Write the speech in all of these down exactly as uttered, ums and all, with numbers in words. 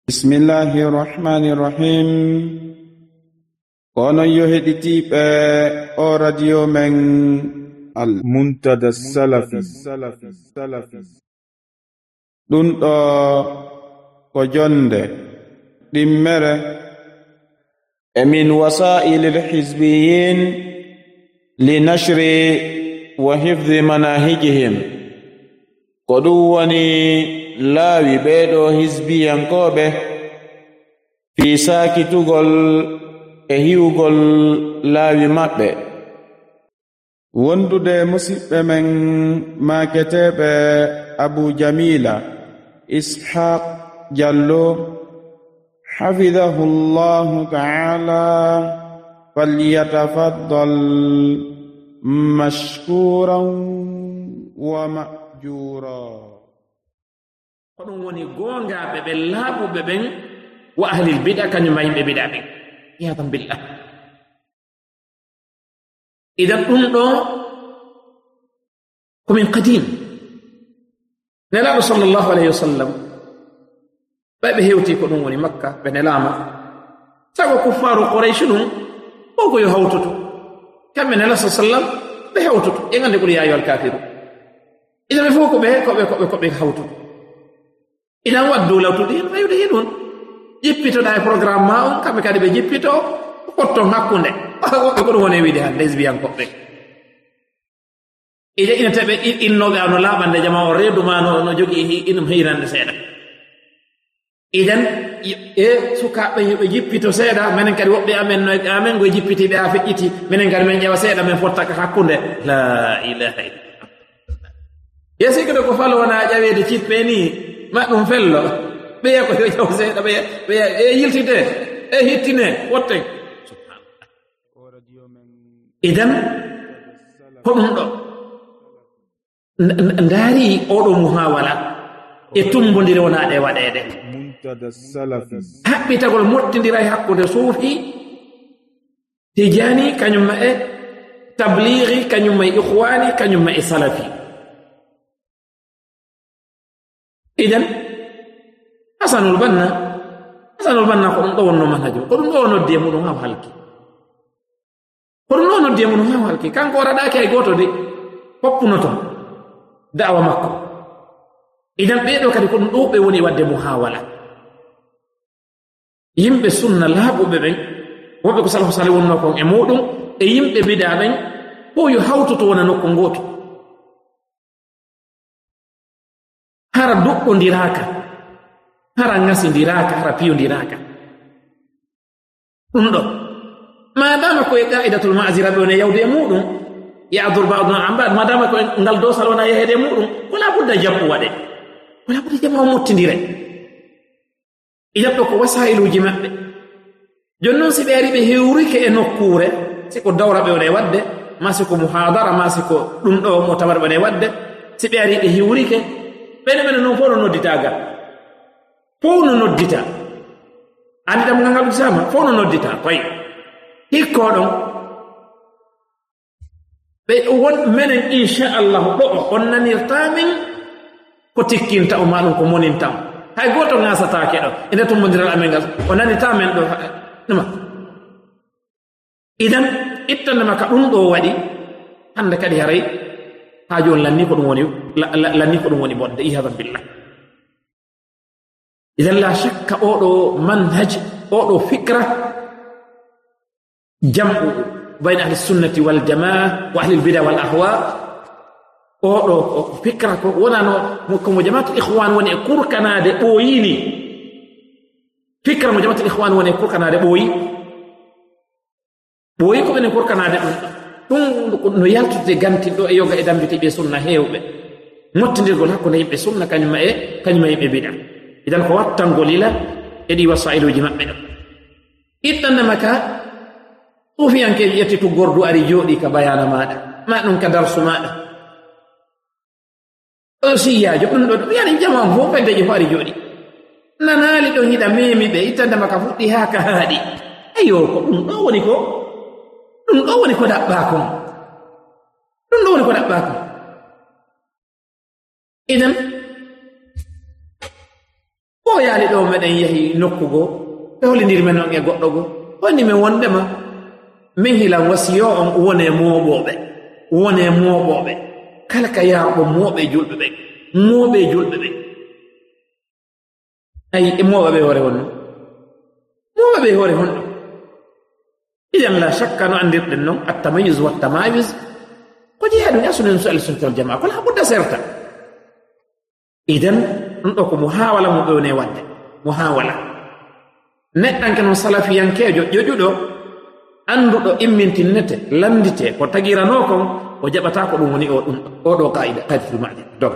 Bismillahi rahmani rahim. Kono yo heɗitiɓe o radio men al muntada salafi ɗum ɗo ko jonde ɗimmere e min wasa'ilil hizbiyin li nashri wa hifdhi manahijihim. Ko ɗum woni laawi ɓeeɗo hisbiyankoɓe fi saakitugol e hiwgol laawi maɓɓe, wondude musidɓe men maaketeɓe Abu Jamila Ishaq Jallo hafidahu llahu ta'ala, falyatafaddal mashkuran wa ma'jura. ko ɗum woni goongaaɓe ɓe laaɓuɓe ɓen wa ahlil bida kañum ma yimɓe bida ɓen iyadan billah. idan ɗum ɗo komin qadim nelaaɗo sallllahu alayhi wa sallam ɓe ɓe hewti ko ɗum woni makka ɓe nelaama sago kuffaru quraysh ɗum o ko yo hawtutu kamɓe nela sa sallam ɓe hewtutu e ngannde ɓuri yaayo alkafiru. idan ɓe fof ko ɓe koɓe koɓe koɓe hawtutu. idan waddu lawtude hen fayude hen on jippitoɗa e programme ma on, kamɓe kadi ɓe jippito kotton hakkunde woɓɓe ko ɗum woni wiide hande lesbiyankoɓe. ide ina taɓe innoɓe ano laaɓande jama o reedu ma no, no jogii inum hirande seeɗa. idan e sukaɓe yoɓe jippito seeɗa, minen kadi woɓɓe amen no amen goye jippitiɓe ha feƴƴiti, minen kadi men ƴewa seeɗa men fottaka hakkunde. La ilaha illallah. yesikide ko falo wona ƴaweede cippe ni ma ɗum fello ɓeya ko yo jaw seeɗa ɓeya ɓeya e yiltide e hittine wotten. idan ko ɗum ɗo ndaari oɗo muhawala e tumbodiri wonaɗe waɗeede haɓɓitagol mottidira e hakkude suufi tijani kañumma e tablighi kañumma e ikhwani kañumma e salafi. idan hasanul banna hasanul banna ko ɗum ɗo wonno manhajo, ko ɗum ɗo noddi e muɗum haw halki, ko ɗum ɗo noddi e muɗum haw halki. kanko waraɗaki hay goto de hoppunoto da'wa makko. idan ɓeeɗo kadi ko ɗum ɗo ɓe woni wadde muhawala. yimɓe sunna laaɓuɓe ɓen woɓɓe ko salafu salih wonno kon e muɗum e yimɓe bida ɓen fo yo hawtoto wona nokko ngoto, hara duɓɓondiraka, hara ŋasindiraka, hara piyondiraka. ɗum ɗo madama koye qa'idatul ma'zira ɓe wona yawde e muɗum ya'dur ba'dun an ba'd, madama koye ngal dosal wona yahede e muɗum wala budda jabbu waɗe, wala budda jabbu mottindire. idan ɗo ko wasailuji maɓɓe. joni noon si ɓe ari ɓe hewrike e nokkure, siko dawra ɓe wona wadde, ma siko muhadara, ma siko ɗum ɗo mo tawar ɓe wona wadde, si ɓe ari ɓe hewrike ɓene ɓene noon fof no nodditaga, fof no noddita, andi ɗam ngal ngal sama fof no noddita. koy hikko ɗon ɓe won menen inchallahu ɗo on nanirtamin ko tikkinta o maɗum ko monintam, hay goto ngasatake ɗo ene tummodiral amen ngal o nanitamen ɗo ɗuma. idan ittandema ka ɗum ɗo waɗi hande kadi haray ha joni lanni ko ɗum woni lanni ko ɗum woni bodde iyadan billah. idan la shakka oɗo manhaj, oɗo fikra jam'u bayna ahli sunnati wal jamaa wa ahli bida wal ahwa, oɗo fikra ko wonano komo jamaatul ikhwan woni e kurkanade ɓooyini, fikra mo jamaatul ikhwan woni e kurkanade ɓooyi ɓooyi ko ɓene kurkanade ɗum ɗum no yaltude gantinɗo e yoga e dambitiɓe sunna heewɓe, mottidirgol hakkunde yimɓe sunna kañuma e kañuma yimɓe bida. idan ko wattangol ila e ɗi wasailuji maɓɓe ɗo. iɗɗannama ka sufiyanke ƴetti to gordu ari jooɗi ka bayana maɗa, ma ɗum ka darsu maɗa o siyajo ɗum ɗo ɗum yani jama fof feddeje fo ari jooɗi nanaali ɗo hiɗa memi ɓe, ittandema ka fuɗɗi ha ka haaɗi. ayo ko ɗum ɗo woni ko ɗum ɗo woni ko ɗaɓɓakon, ɗum ɗo woni ko ɗaɓɓakon. idan yaali ɗo meɗen yahi nokkugo ɓe hollidiri men on e goɗɗo go honni min wondema min hilan wasiyo on wone mooɓoɓe wone mooɓoɓe kala ka yaaɓo mooɓe julɓe ɓe mooɓe julɓe ɓe ayi e mooɓe ɓe hoore honno mooɓe ɓe hoore honno idan la shakka no andirɗen noon attamayus wa tamayus ko jeeyaɗum yasunen so alsunnata wal jamaa ko la budda serta idan ɗum ɗo ko muhawala mo ɓewne wadde muhawala neɗɗanke noon salafiyankejo ƴoƴuɗo annduɗo immintinnete landite ko tagirano kon o jaɓata ko ɗum woni o ɗum oɗo qaida qaidatul ma'di dog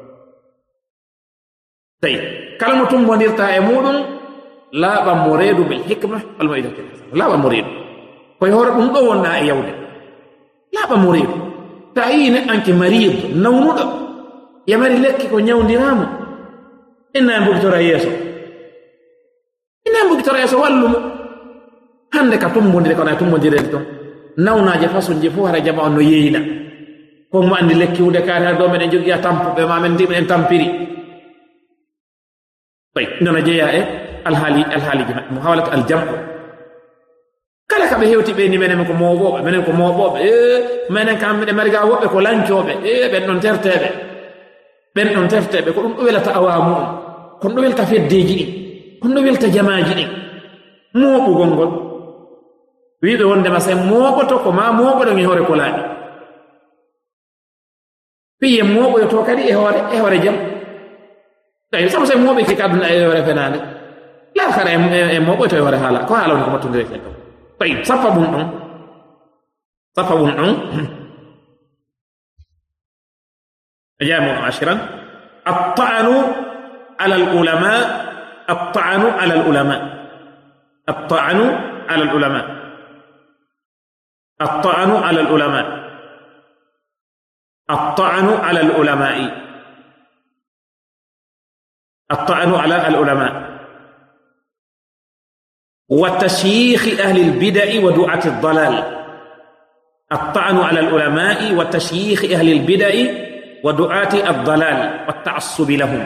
tawi kala mo tumbondirta e muɗum laaɓan mo reedu bil hikma walmo idake laaɓan mo reedu koye hoore ɗum ɗo wonna e yawde laaɓan mo reedu ta yii neɗɗanke mariid nawnuɗo yamari lekki ko ñawdiramo inna mbugitora yeeso inna mbugitora yeeso wallumo hande ka tumbodire kono e tumbodirede toon nawnaje façon ji fof hara jama on no yeeyna ko mo andi lekki wude kaari har ɗo meɗen jogiya tampuɓe ma men ndimen en tampiri ay nona jeeya e alhaali alhaaliji maɓɓe mo hawlata aljam'u kala ka ɓe hewti ɓe ni menen ko mooɓoɓe menen ko mooɓoɓe e menen kam miɗe mari ga woɓɓe ko lancoɓe e ɓen ɗon terteɓe ɓen ɗon terteɓe ko ɗum ɗo welata awamu on kono ɗo welta feddeji ɗin kono ɗo welta jamaji ɗin mooɓugol ngol wiɓe wondema sen mooɓoto ko ma mooɓoɗon e hoore ko laaɓi piye mooɓoyoto kadi e hoore e hoore jam tawi sabu sen mooɓe ki kaduna e hoore fenade lakara e mooɓoyto e hoore haala ko haala woni ko mattodire ken ɗon tawi sappa ɗum ɗon sappa ɗum ɗon جامع عشرا الطعن على العلماء الطعن على العلماء الطعن على العلماء الطعن على العلماء الطعن على العلماء الطعن على العلماء وتشييخ أهل البدع ودعاة الضلال الطعن على العلماء وتشييخ أهل البدع ودعاة الضلال والتعصب لهم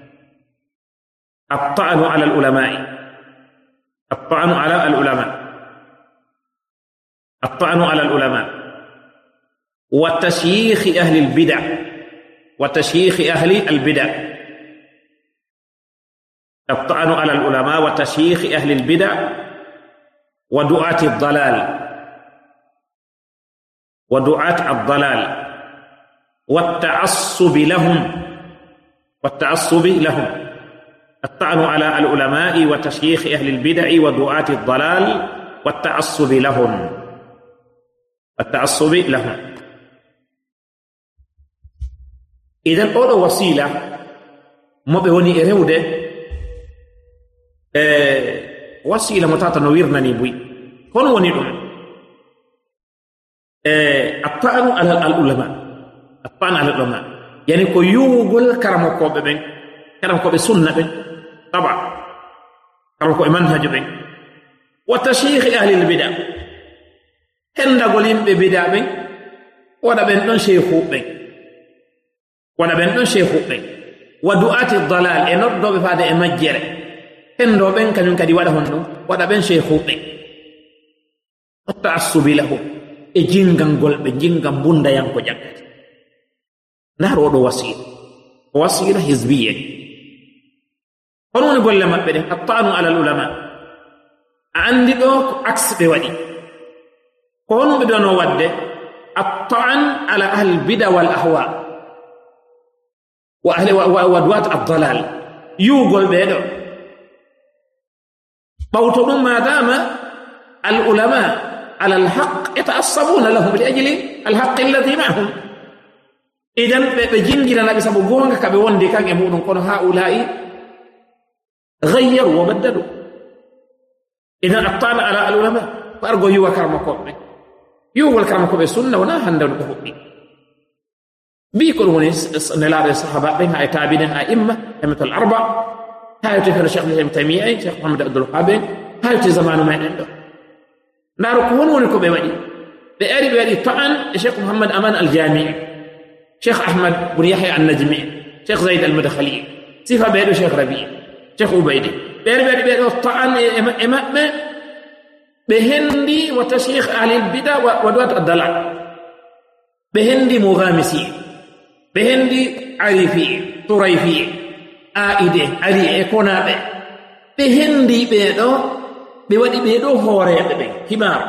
الطعن على العلماء الطعن على العلماء الطعن على العلماء وتشييخ أهل البدع وتشييخ أهل البدع الطعن على العلماء وتشييخ أهل البدع ودعاة الضلال ودعاة الضلال والتعصب لهم والتعصب لهم الطعن على العلماء وتشييخ أهل البدع ودعاة الضلال والتعصب لهم التعصب لهم إذن أولا وسيلة مبهوني إرهود أه وسيلة متاتا نويرنا نبوي هون ونيرون أه الطعن على العلماء الطعن على العلماء يعني كو يوغل كرمكو بين كرمكو بسنة بين طبعا كرمكو منهج بين وتشيخ أهل البدع هندا غولين ببدع بين ودا بين دون شيخو بين ودا بين دون شيخو بين ودعاة الضلال انود دو بفاده امجره هندو بين كانون كدي ودا هوندو ودا بين شيخو بين التعصب له e jingangol be jingam bunda yanko jakkati نهر وسيلة وسيلة حزبية قانون قول لما بدين الطعن على العلماء عندي دوك عكس بودي قانون بدون ود الطعن على أهل البدع والأهواء وأهل ودوات الضلال يوغل بيدو بوتهم ما دام العلماء على الحق يتعصبون لهم لأجل الحق الذي معهم إذن بجنجنا نبي سبو غونغا كبي وندي كان يمودون كون هؤلاء غيروا وبدلوا إذن الطعن على العلماء فأرجو يو كرمكم يو كرمكم بالسنة ونا هندل كفوبي بيكون ونس نلار الصحابة بينها تابعين أئمة أئمة الأربع هاي تفر الشيخ ابن تيمية شيخ محمد عبد الوهاب هاي زمان ما عنده ناركون ونكم بودي بأري بأري طعن الشيخ محمد أمان الجامعي شيخ أحمد بن يحيى النجمي شيخ زيد المدخلي صفة بيدو شيخ ربيع Cheikh Ubaydi ɓeɗe ɓeɗe ɓeɗo ta'an e maɓɓe ɓe hendi wa tashikh ahli albida wa du'at ad-dalal ɓe hendi mughamisi ɓe hendi arifi turayfi aide ali e konaɓe ɓe hendi ɓeɗo ɓe waɗi ɓeɗo hooreɓe ɓe hibar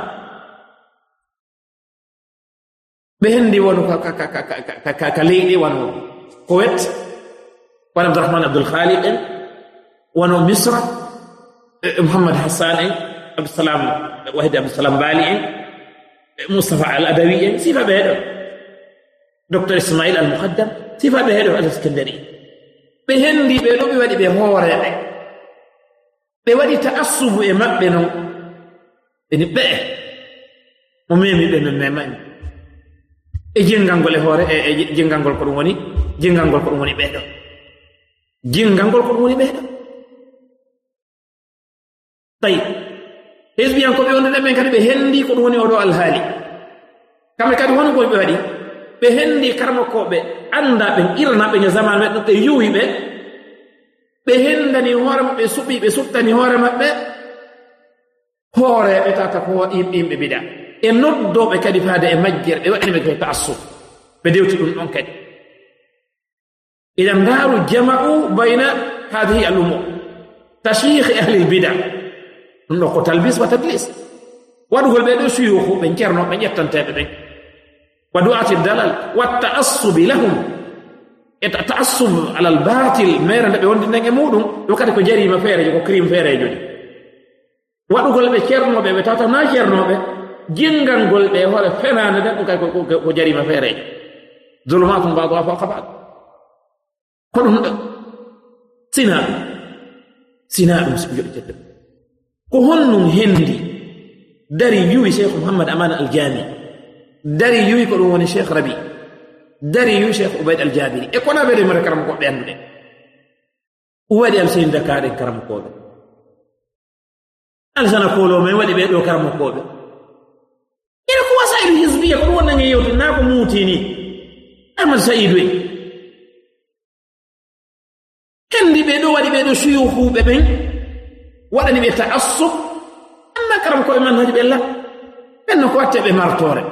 ɓe hendi wonu ka leyɗe wano Kuwait wano Abdurrahman Abdul Khaliq en wano Misra Muhammad Hassan en Abdussalam Wahid Abdussalam Bali en Mustafa Al-Adawi en sifa ɓeɗo Docteur Ismail Al-Muqaddam sifa ɓeɗo Al-Iskandari ɓe hendi ɓeɗo ɓe waɗi ɓe hooreɓe ɓe waɗi ta'assubu e maɓɓe non ɓeni ɓee mo memi ɓe no memani e jingangol e hoore e jingangol ko ɗum woni jingangol ko ɗum woni ɓeeɗo jingangol ko ɗum woni ɓeeɗo tawi hesbiyankoɓe wonde ɗen ɓen kadi ɓe hendi ko ɗum woni oɗo alhaali kamɓe kadi hono koɓe ɓe waɗi ɓe hendi karmakoɓe anda ɓen iranaɓe ño zaman ɓe ɗum ɓe yuwi ɓe ɓe hendani hoore maɓɓe suɓi ɓe suɓtani hoore maɓɓe hooreɓe tata ko yimɓe biɗa e noddoɓe kadi faade e majjere ɓe waɗini ɓe koye ta'assub ɓe dewti ɗum ɗon kadi idan ndaaru jama'u bayna hadihi al-umur tashikh ahli al-bida ɗum ɗo ko talbis wa tadlis waɗugol ɓe ɗo suyuhu ɓe ceerno ɓe ƴettanteɓe ɓen wa du'ati dalal wa ta'assubi lahum e ta'assub ala al-batil mere nde ɓe wondi nden e muɗum ɗo kadi ko jarima feerejo ko crime feerejo ni waɗugol ɓe ceernoɓe ɓe tawta na ceernoɓe jingangol ɓe hoore fenande nden ɗum kadi ko jarima feerejo zulumatun ba'duha fawqa ba'd ko ɗum ɗo sina ɗum sina ɗum so joɗi jeddo ko honnum hendi dari yuwi cheikh Muhammad Aman al-Jami dari yuwi ko ɗum woni cheikh Rabi dari yuwi cheikh Ubayd al-Jabiri e kono ɓe remata karam koɓe anduɗe waɗi alseni Dakar en karam koɓe alsana kolo men waɗi ɓe ɗo karam koɓe ene ko wasailu hizbiya ko ɗum wonnange yewtu na ko muutini Ahmad Saïdou en hendi ɓe ɗo waɗi ɓe ɗo suyuhuɓe ɓen waɗani ɓe ta'assub amma karam koɓe man haji ɓe la ɓenno ko watte ɓe martore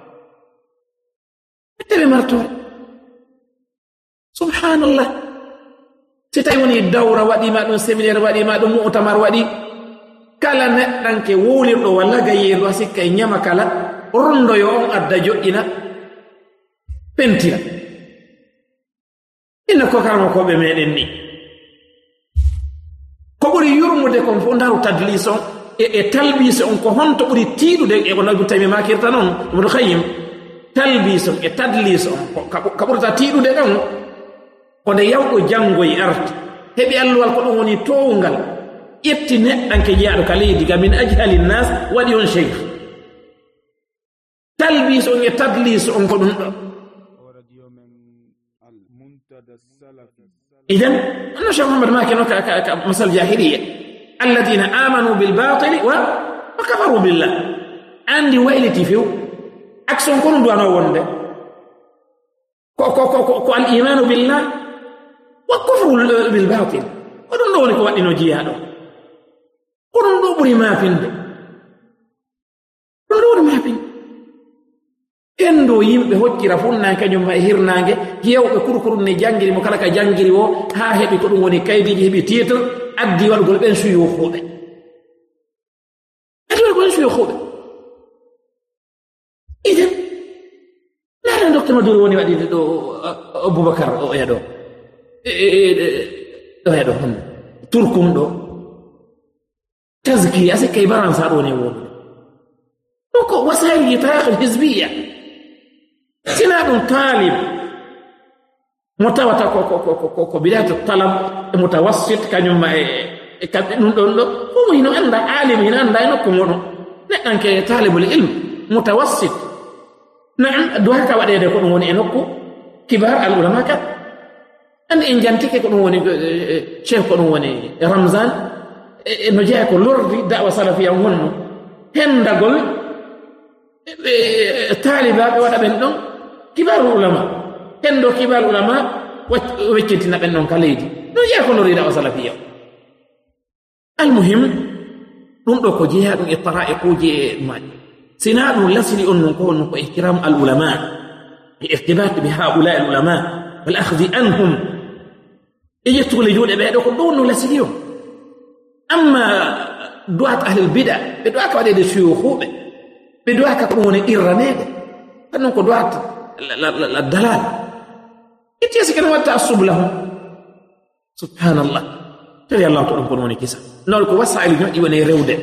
watte ɓe martore subhanallah si tawi woni dawra waɗima ɗum séminaire waɗima ɗum mu'tamar waɗi kala neɗɗanke wowlirɗo walla gayeerɗo a sikka e ñama kala rondoyo on adda joƴƴina pentira inna ko karama koɓe meɗen ni ko ɓuri yurmude kon fof ndaru tadlis on e talbise on ko honto ɓuri tiiɗude e ko nabi tami makirta noon ibnu Qayyim talbise on e tadlis on ka ɓurata tiiɗude ɗon ko nde yawɗo janngoy arti heɓi alluwal ko ɗum woni towgal ƴetti neɗɗanke jeyaɗo ka leydi ga min ajhali nnas waɗi on cheikh talbise on e tadlis on ko ɗum ɗo إذن أنا شيخ محمد ما كانوا كمثل جاهلية الذين آمنوا بالباطل وكفروا بالله عندي ويلتي فيه أكسون كونوا دوانا وند كو كو كو كو الإيمان بالله وكفر بالباطل ودون دونك وإنه جيادو ودون دون ما فيند ودون دون ما فيند endo yimɓe hoccira funnaanke ñum e hirnaange yewɓe kurukuru ne janngiri mo kala ka janngiri o haa heɓi ko ɗum woni kaydiji heɓi titre addi waɗugol ɓen suyuhuɓe addi waɗugol ɓen suyuhuɓe iden laatan docteur Maduri woni waɗide ɗo Aboubacar o eɗo ɗo eɗo honno turkum ɗo taski a sikka e baransa ɗo ne woni ɗum ko wasaili yitaqil hizbiya sina ɗum talib mo tawata ko bidayatu talab e mutawassit kañumma e kamɓe ɗum ɗon ɗo fomo hino annda alim hino annda e nokku moɗon neɗɗanke talibul ilm mutawassit naam duwaka waɗede ko ɗum woni e nokku kibar al ulama kat andi en jantike ko ɗum woni cheikh ko ɗum woni Ramzan no jeeya ko lordi da'wa salafiya wonno hendagol taalibaɓe waɗa ɓen ɗon kibaru ulama hendo kibaru ulama weccintina ɓen ɗon ka leydi no jeeya ko lordi da'wa salafiya المهم ɗum ɗo ko jeeya ɗum e tara'iquji e maaji sina ɗum lasili on non ko on ko ihtiram al ulama e irtibat bi haula al ulama wal akhdhi anhum e yettugol e juuɗe ɓeeɗo ko ɗo no lasili on amma du'at ahli al bida ɓe du'aka waɗede suyuhuɓe ɓe du'aka ko ɗum woni irranede tan non ko du'at la dalal itti si kana watta asub lahum subhanallah tari allah to ɗum kono woni kisa non ko wasailu ñoƴƴi woni rewde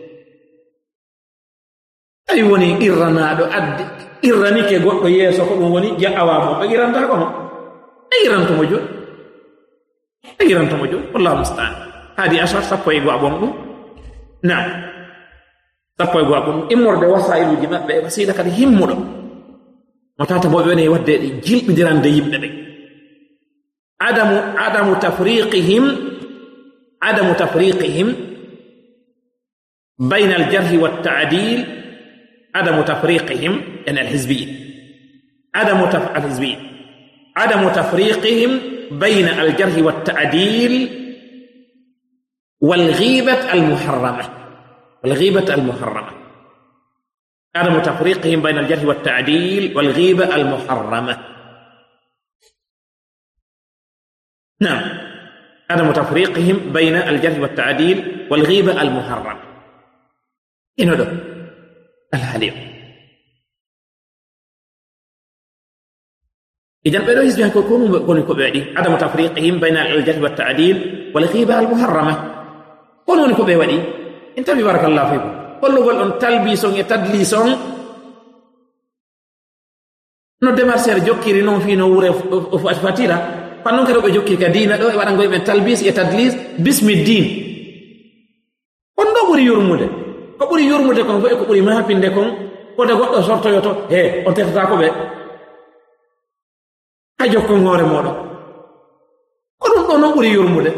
tawi woni irranaɗo adde irranike goɗɗo yeeso ko ɗum woni ja'awamo ɓe irranta kono ɓe irrantomo joni ɓe irrantomo joni wallahu mustaan haadi achar sappo e go'a ɓon ɗum nam sappo e go'a ɓon ɗum immorde wasailuji maɓɓe e wasiila kadi himmuɗo mo tata mo ɓe woni wadde ɗe jilɓidirande yimɓe ɓe adamu adamu tafriqihim adamu tafriqihim bayna aljarhi waltaadil adamu tafriqihim yani alhizbiyin adamu alhizbiyin adamu tafriqihim bayna aljarhi waltaadil والغيبة المحرمة والغيبة المحرمة عدم تفريقهم بين الجرح والتعديل والغيبة المحرمة نعم عدم تفريقهم بين الجرح والتعديل والغيبة المحرمة إنه ده الحليم إذن بدو يسبح كونوا كونوا كبعدي عدم تفريقهم بين الجرح والتعديل والغيبة المحرمة كونوا كبعدي انت ببارك الله فيكم كل قول أن تلبيسون يتدليسون no demarcher jokkiri non fi no wure fatira pannon kado be jokki ka diina do e wadan goy be talbis e tadlis bismi din on do buri yurmude ko buri yurmude kon ko e ko buri mahapinde kon ko de goddo sorto yoto he on tefta ko be ha jokko ngore modo ko dum do non buri yurmude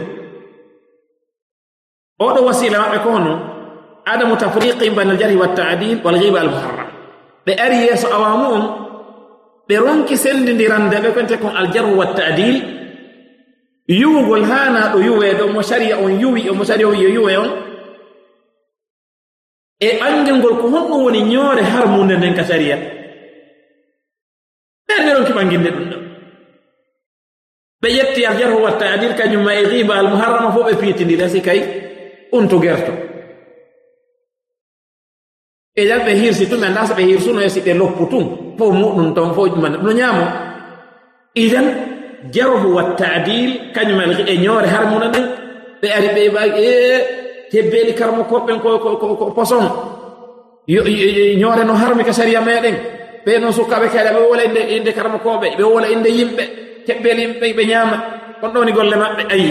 o do wasila mabbe ko hono adamu tafriqin bain al-jarh wa at-ta'dil wal ghiba al-muharram be ari yeso awamum be ronki sendindirande be konte kon al-jarh wa at-ta'dil yuwugol hana do yuwe do mo sharia on yuwi o mo sharia o yuwe on e angengol ko honno woni nyoore harmunde nden ka sharia be ronki banginde dum do be yetti al-jarh wa at-ta'dil kanyum ma e ghiba al-muharram fo be pitindira sikay on to gerto e yalbe hirsi tum anda sa be hirsuno e sibe lopputum fo mudum ton fo man no nyamo idan jarhu wa ta'dil kanyuma e nyore harmuna den be ari be ba e tebbeli karmo ko ben ko ko poson nyore no harmi ka sharia meden be no sukabe kala be wala inde inde karmo ko be be wala inde yimbe tebbeli yimbe be nyama kon doni golle mabbe ayi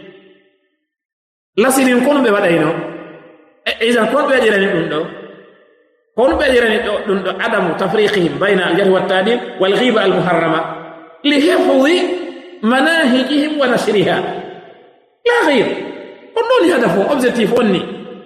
lasinin kono be wadayno e idan ko be dirani dum do kon be dirani dum do adamu tafriqihim bayna al-jarh wa at-ta'dil wal ghiba al-muharrama li hifdhi manahijihim wa nashriha la ghayr kon doni hadafu objectif onni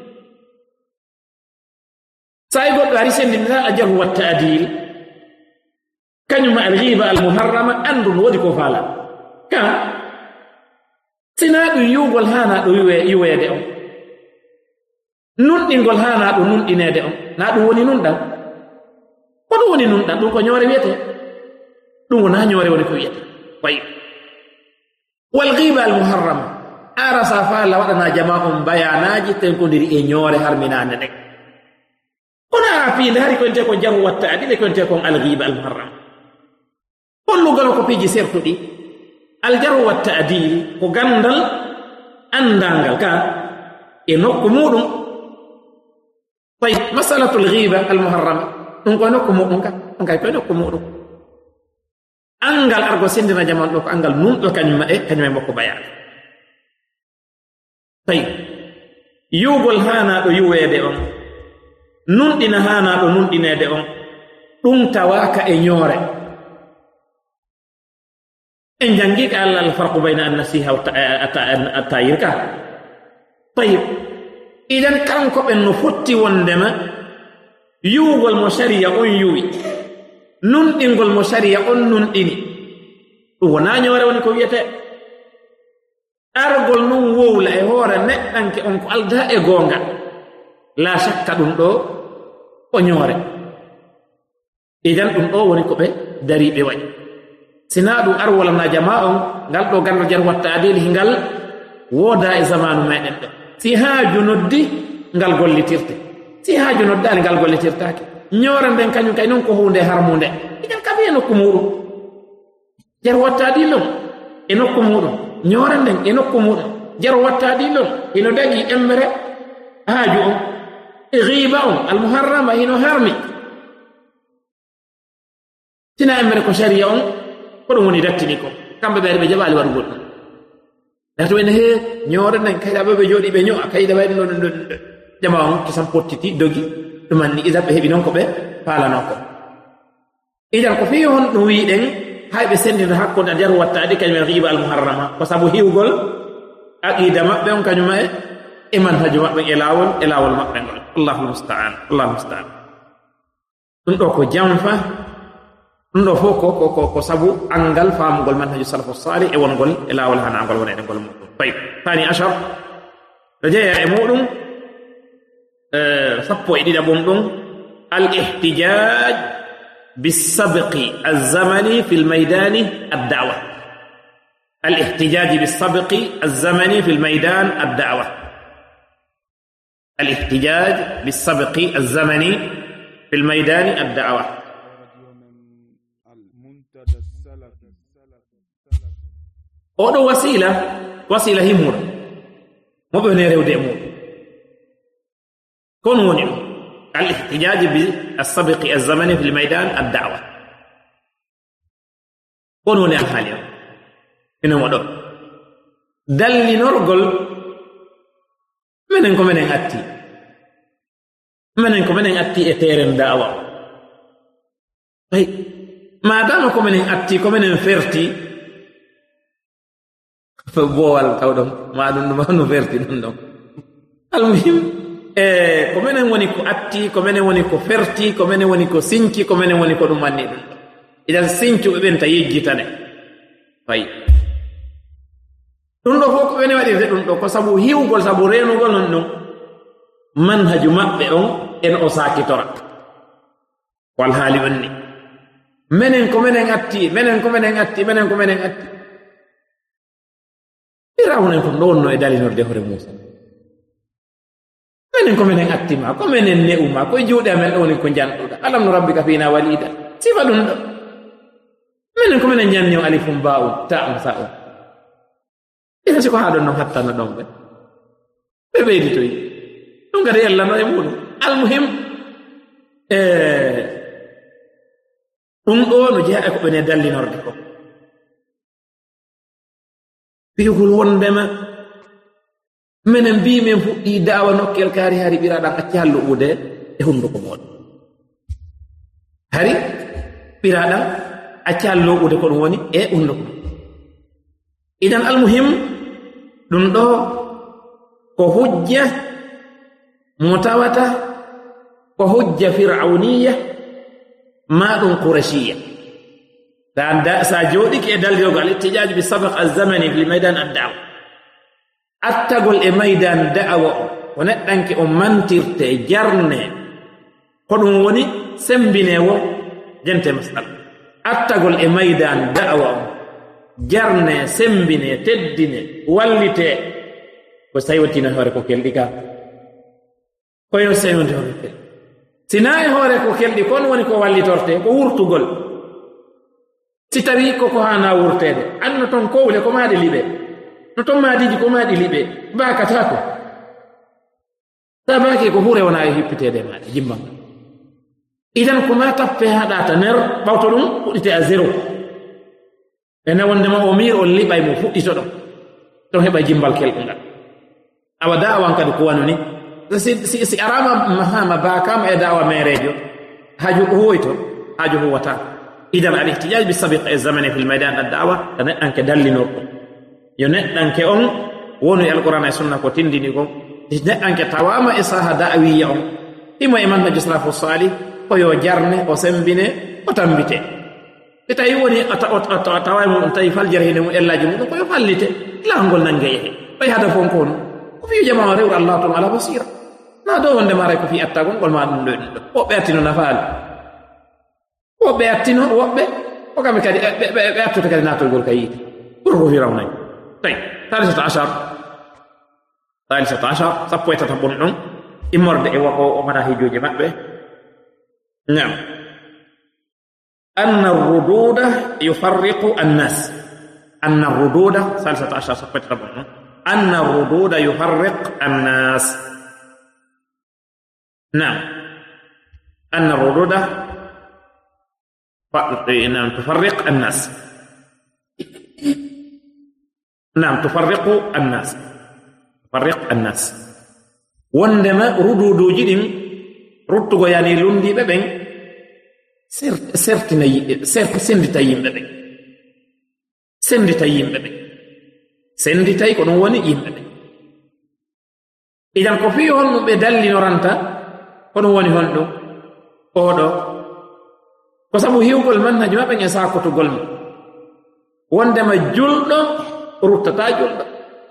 say goddo ari sendina al-jarh wa at-ta'dil kanyuma al-ghiba al-muharrama andun wodi ko fala ka sina du yugol hana do yuwe yuwede on nun dingol hana do nun dinede on na dum woni nun dan ko dum woni nun dan dum ko nyore wiete dum wona nyore woni ko wiete way wal ghiba al muharram arasa fa la wadana jama'um bayanaji ten ko diri e nyore harminane de ona fi dari ko ente ko jamu watta adile ko ente ko al ghiba al muharram kollu gal ko piji sertudi al jaru wa ta'dil ko gandal andangal ka e nokku mudum طيب مسألة الغيبة المحرمة نكو نكو مودum ka ngay ko nokku mudum angal argo sendina jaman do ko angal num do kanyum e kanyum mako bayal tay yugol hana do yuwede on nun dina hana do nun dinede on dum tawaka e nyore en jangi ka al farq bayna an-nasiha wa at-ta'yirka tayyib idan kan ko ben no fotti wondema yugol mo sharia on yuwi nun dingol mo sharia on nun dini wona nyore woni ko wiete argol non wowla e hoore neɗɗanke on ko alda e goonga la shakka ɗum ɗo o ñoore idan ɗum ɗo woni ko ɓe dariɓe waɗi sina ɗum arwol na jama on ngal ɗo gallo jar watta adili ngal wooda e zamanu meɗen ɗo si haaju noddi ngal gollitirte si haaju noddani ngal gollitirtake ñoore nden kañum kay non ko hunde harmunde idan kabi e nokku muɗum jar watta adilon e nokku muɗum ñoore nden e nokku muɗum jar watta adilon ino dagi emmere haaju on e ghiba on almuharrama ino harmi sina emmere ko sharia on ko ɗum woni dattini ko kamɓe ɓeere ɓe jaɓaali waɗugol ɗum data wen he ñoore nden kayɗa ɓe ɓe jooɗi ɓe ño'a kayɗa waɗi no jama on kisam pottiti dogi ɗumanni idan ɓe heɓi noon ko ɓe faalano ko idan ko fii hon ɗum wiiɗen hay ɓe sendinta hakkunde a jar wattaade kañum e ghiba almuharrama ko sabu hiwgol aqida maɓɓe on kañuma e e manhaju maɓɓe e laawol e laawol maɓɓe ngol allahu mustaan allahu mustaan ɗum ɗo ko jamfa ɗum ɗo fof ko ko ko sabu angal faamugol manhaju salafu salih e wongol e laawol hanangol wona e ngol muɗum tayib thani achar ɗo jeeya e muɗum sappo e ɗiɗaɓum ɗum al ihtijaj بالسبق الزمني في الميدان الدعوة الاحتجاج بالسبق الزمني في الميدان الدعوة الاحتجاج بالسبق الزمني في الميدان الدعوة أو وسيلة وسيلة هي مور مو بهني رودي مور كون ونيو الاحتجاج بالسبق الزمني في الميدان الدعوة كون وني الحالي إنه مدو دل نرجل منكم من أتي منكم من أتي إتيرن دعوة ما دامكم من أتي كم من فرتي فبوال كودم ما دون ما نفرتي دون المهم eh ko menen woni ko atti ko menen woni ko ferti ko menen woni ko sinki ko menen woni ko dum manni dum idan sinki be benta yejjitane fay dum do foko woni wadi dum do ko sabu hiwgol sabu renugol non non manhaju mabbe on en o sakitora wal hali wonni menen ko menen atti menen ko menen atti menen ko menen atti irawnen ko donno e dalinorde hore Musa menen ko menen attima ko menen neuma ko juude amen woni ko janduda alam no rabbika fina walida sifa dum do menen ko menen janniyo alifum ba'u ta'um sa'u ina ci ko haadon no hatta no dombe be beedi toy dum gade yalla no e mudum al muhim eh dum do no jeeya ko bene dallinorde ko fiigol wondema menen bi men fuɗɗi daawa nokkel kaari hari ɓiraɗam acci hallo ude e hunduko moɗon hari ɓiraɗam acci hallo ude ko ɗum woni e hunduko idan almuhim ɗum ɗo ko hujja mo tawata ko hujja fir'auniya ma ɗum qurashiya sa jooɗiki e daldirogo al ittijaj bi sabaq alzamani fi maidan addawa attagol e maydan da'awa o neɗɗanke o mantirte jarne ko ɗum woni sembinewo jente masal attagol e maydan da'awa o jarne sembine teddine wallite ko saywtina hoore ko kelɗi ka koyo saywde hoore kelɗi sina e hoore ko kelɗi kon woni ko wallitorte ko wurtugol si tawi koko hana wurtede anno ton kowle ko maɗe liɓe no ton maadiji ko maaɗi liɓe bakata ko sa baake ko hure wona e hippitede maɗe jimman idan ko ma tappe haɗata ner ɓawto ɗum fuɗɗite a zéro ene wondema o mir on liɓay mo fuɗɗito ɗon ton heɓa jimbal kelɗungal awa dawan kadi ko wanu ni si, si, si arama mahama bakama e dawa merejo haju ko huwoyto haju huwata idan al ihtijaj bi sabiq e zamani fil maidan ad dawa neɗɗanke dallinorɗo yo neɗɗanke on wonu e alqur'ana e sunna ko tindini ko neɗɗanke tawama e saha da'wiya on imo e manhaju salafu salih ko yo jarne o sembine o tambite e tawi woni a tawai mum tawi faljere hene mum ellaji mum ko yo fallite langol nangeyehe bay hada fon kon ko fi jama rew Allah ta'ala ala basira na do wonde mare ko fi attagon gol ma dum do o be attino nafaal o be attino wobbe o kam kadi be atto kadi natol gol kayit pour ko fi rawnay tay ثالثة عشر ثالثة عشر صفوة تتبون إمرد إيوكو ومناهي جوجي مأبه نعم أن الردود يفرق الناس أن الردود ثالثة عشر صفوة تتبون أن الردود يفرق الناس نعم أن الردود تفرق الناس نعم تفرق الناس تفرق الناس وندما ردود جدين رتغو يعني لوندي ببن سرت سرت ني سرت سند تايم ببن سند تايم ببن سند تاي كون وني يم ببن اذا كو في هون بدل نورانتا كون وني هوندو اودو ko sabu hiwgol manhaj mabbe e sakotugol mo wondema julɗo ruttata julɗo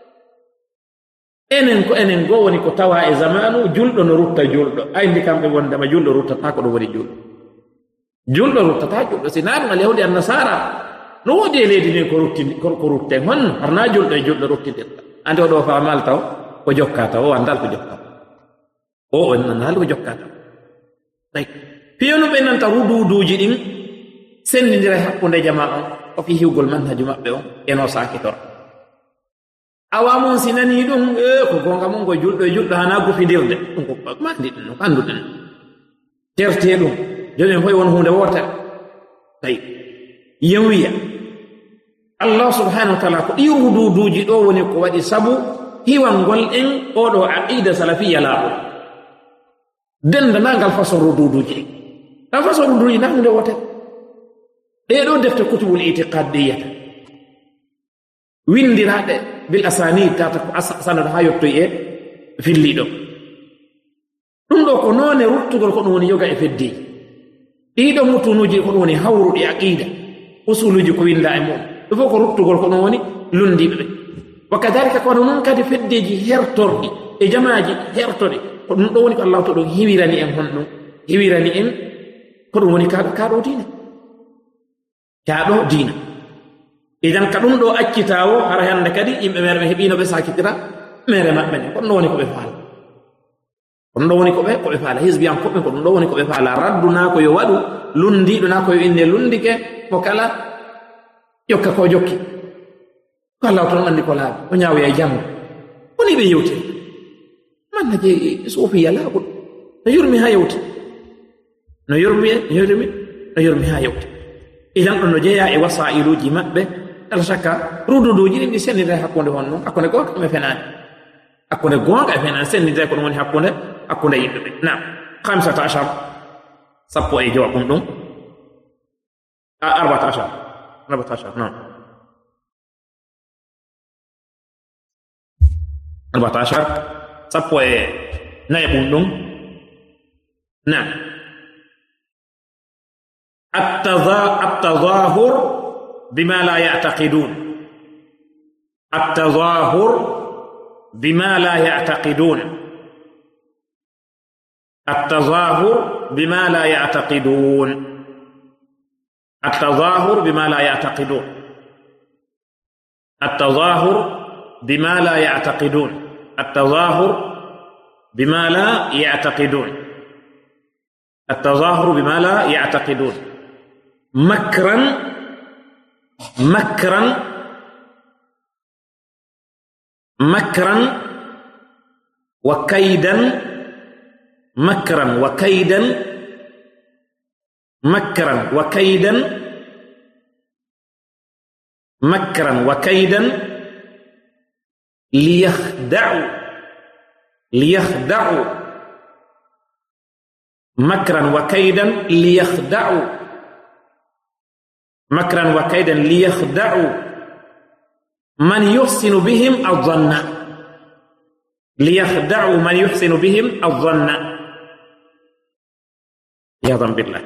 enen ko enen go woni ko tawa e zamanu julɗo no rutta julɗo ayndi kamɓe wondema julɗo ruttata ko ɗum woni julɗo julɗo ruttata julɗo si naɗum al yahudi annasara no woodi e leydi ndin ko rutti ko rutte honno harna julɗo e julɗo ruttidirta ande oɗo fa mal taw ko jokkata o andal ko jokkata o on andal ko jokkata tay piyonuɓe nanta rududuji ɗin sendidira hakkunde jama on o fi hiwgol manhaju maɓɓe on eno sakitor awamon si nani ɗum e ko gonga mon ko julɗo e julɗo hana gufidirde ɗum ko mandi ɗum no kanduɗen terte ɗum jonen foy won hunde wotere tawi yen wiya allah subhanahu wa taala ko ɗi rududuji ɗo woni ko waɗi sabu hiwangol en oɗo aqida salafiya laaɓol dendanagal façon rududuji ɗin tan façon rududuji na hunde wotere ɗeɗo defte kutubul itiqad ɗiyata windiraɗe bil asanid tata ko sanad ha yottoy e filliɗo ɗum ɗo ko noone ruttugol ko ɗum woni yoga e feddi ɗiɗo mutunuji ko ɗum woni hawruɗi aqida usuluji ko winda e mum ɗo fof ko ruttugol ko ɗum woni lundiɓe ɓe wa kadalika kono noon kadi feddeji hertorɗi e jamaji hertoɗe ko ɗum ɗo woni ko allah to ɗum hiwirani en honɗum hiwirani en ko ɗum woni kaɗo kaɗo diina kaɗo diina idan ka ɗum ɗo accitawo hara hande kadi yimɓe mere ɓe heɓino ɓe sakitira mere maɓɓe ne ko ɗum ɗo woni koɓe faala ko ɗum ɗo woni koɓe koɓe faala hisbiyan koɓɓe ko ɗum ɗo woni koɓe faala radduna ko yo waɗu lundiɗo na ko yo inde lundike ko kala ƴokka ko jokki ko allah toon andi ko laaɓi o ñaawi e janngo woni ɓe yewtiri manna je suufiya laaɓuɗo no yurmi ha yewti no yurmi no yurmi no yurmi ha yewti idan ɗon no jeeya e wasailuji maɓɓe ala sakka rududuji ɗin ɗi sennidire hakkunde hon noon hakkunde gonga ɗum e fenaani hakkunde gonga e fenaani sennidire ko ɗum woni hakkunde hakkunde yimɓe ɓe nam hamsata achar sappo e jowaɓum ɗum arbata achar arbata achar non arbata achar sappo e nayi ɓum ɗum nam التظاهر بما لا يعتقدون التظاهر بما لا يعتقدون التظاهر بما لا يعتقدون التظاهر بما لا يعتقدون التظاهر بما لا يعتقدون التظاهر بما لا يعتقدون التظاهر بما لا يعتقدون مكرا مكرا مكرا وكيدا مكرا وكيدا مكرا وكيدا مكرا وكيدا ليخدعوا ليخدعوا مكرا وكيدا ليخدعوا مكرا وكيدا ليخدعوا من يحسن بهم الظن ليخدعوا من يحسن بهم الظن عياذا بالله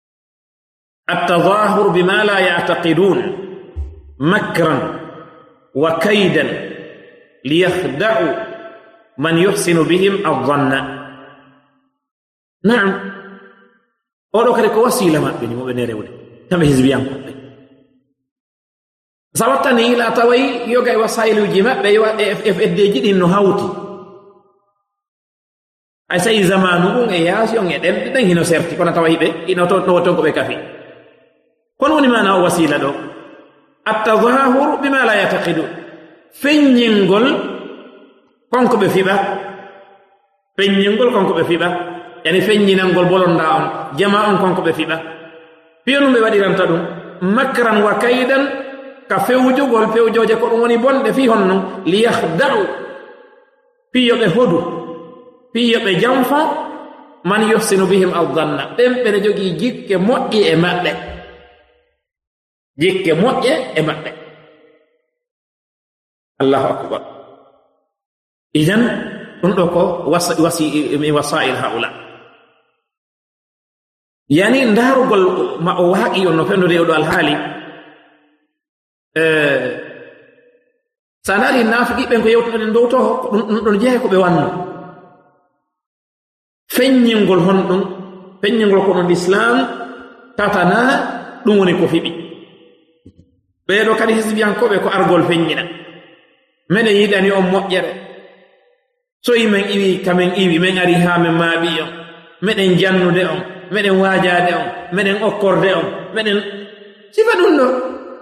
التظاهر بما لا يعتقدون مكرا wa kaydan liyakhda'u man yuhsinu bihim adh-dhanna. Naam, oɗo kadi ko wasila maɓɓe ni moɓe nerewde kamɓe hisbiyankoɓe. Sawattani ila tawayi yoga e wasailuji maɓɓe yo e feddeji ɗin no hawti. Ay sayi zamanu ɗum e yaasi on e ɗen ɗen hino serti kono tawa hiɓe ino to no ton ko ɓe kafi. Kono woni mana o wasila ɗo at-tadahuru bima la yataqidu, feññingol konko ɓe fiɓa, feññingol konko ɓe fiɓa, yani feññinangol bolonda on jama on konko ɓe fiɓa. Piyonum ɓe waɗiranta ɗum makran wa kaydan, ka fewjugol fewjoje ko ɗum woni bonɗe fi hon non liyahda'u, piyoɓe hodu, piyoɓe jamfa man yuhsinu bihim adh-dhanna, ɓen ɓe ne jogii jikke moƴƴe e maɓɓe, jikke moƴƴe e maɓɓe. Allahu akbar. Idan ɗum ɗo ko wasi min wasail haula, yani ndaarugol ma o waaƙi on no fendude oɗo alhaali. sa naari naafiqiɓen ko yewtuɗen dow to ɗum ɗon jeeya ko ɓe wanno feññingol hon ɗum feññingol ko ɗon l'islam tatana ɗum woni ko fiɓi. ɓeeɗo kadi hisbiyankoɓe ko argol feññina, menen yiɗani on moƴƴere, so yimen iwi kamen iwi, men ari haa men maaɓi on, meɗen jannude on, meɗen waajade on, meɗen okkorde on, meɗen sifa ɗum ɗo.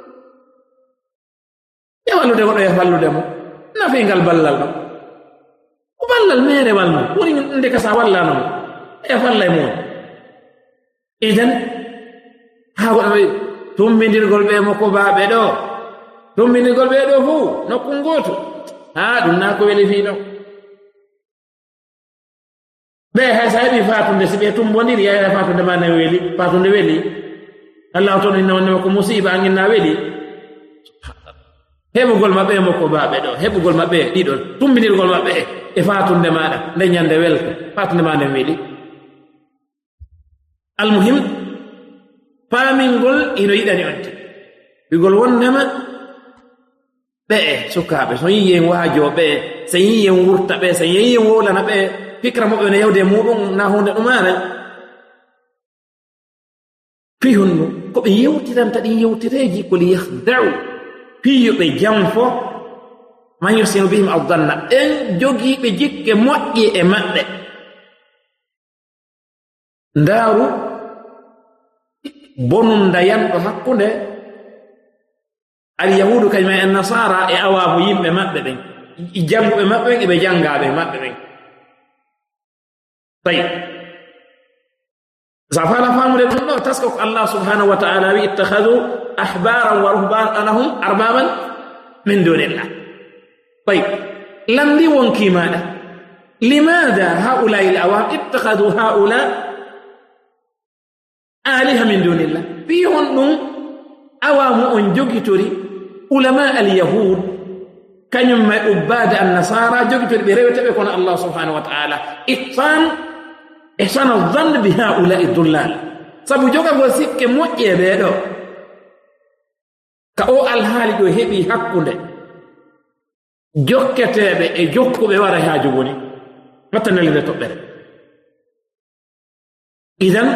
e wallude goɗɗo e wallude mo nafingal ballal ɗo o ballal mere walmo woni nde ka sa wallanomo e falla e mum. Idan haa goɗɗo wi tumbidirgol ɓe mo ko baaɓe ɗo, tumbidirgol ɓe ɗo fof nokku gooto, haa ɗum naa ko weli fii ɗo. ɓe hay sa heɓi fatunde, si ɓe tumbodiri yaya fatunde ma ne weli, fatunde weli, Allah toon inna wonnema ko musiba anginna weli. Heɓugol maɓɓe e mokko baaɓe ɗo, heɓugol maɓɓe ɗiɗon, tumbinirgol maɓɓe e fatunde maɗa nde ñande welko, fatunde ma nden weeli. Almuhim, paamingol ino yiɗani onte wigol wonnema ɓe e sukaaɓe so yiyen waajo ɓe, so yiyen wurta ɓe, so yiyen wowlana ɓe fikra moɓe no yawde muɗum na hunde ɗumana fihon ɗum ko ɓe yewtiranta ɗin yewtireji ko li yahda'u, piyoɓe janfo man yuhsinu bihim adh-dhanna, en jogiiɓe jikke moƴƴe e maɓɓe. Ndaaru bonum dayanɗo hakkunde alyahudu kañum e nasara e awaamu yimɓe maɓɓe ɓen, janguɓe maɓɓe ɓen eɓe jangaaɓe maɓɓe ɓen. tayi sa faala faamude ɗum ɗo taska ko Allah subhanahu wa ta'ala wi ittakhadhu ahbaran wa ruhbanahum arbaban min dunillah. طيب لم يونكي ماذا لماذا هؤلاء الأوام اتخذوا هؤلاء آلهة من دون الله؟ فيهم أوام أنجوكتوري علماء اليهود كان يما عباد النصارى جوكتوري بريوة بيكون الله سبحانه وتعالى إحسان إحسان الظن بهؤلاء الضلال. سبو جوكا بوسيك موئي بيدو كأو الحالي جو هبي حقوني jokketeɓe e jokkuɓe wara haaju woni wattanelide toɓɓere. idan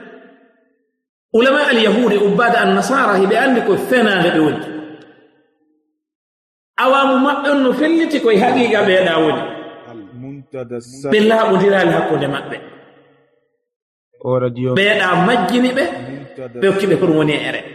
ulama alyahudi ubbada annasara hiɓe anndi ko fenaade ɓe woni, awamu maɓɓe on no felliti koye haqiiqa ɓeeɗa woni, ɓe laaɓodiraali hakkunde maɓɓe, ɓeeɗa majjini ɓe ɓe hokkiɓe ko ɗum woni e ere.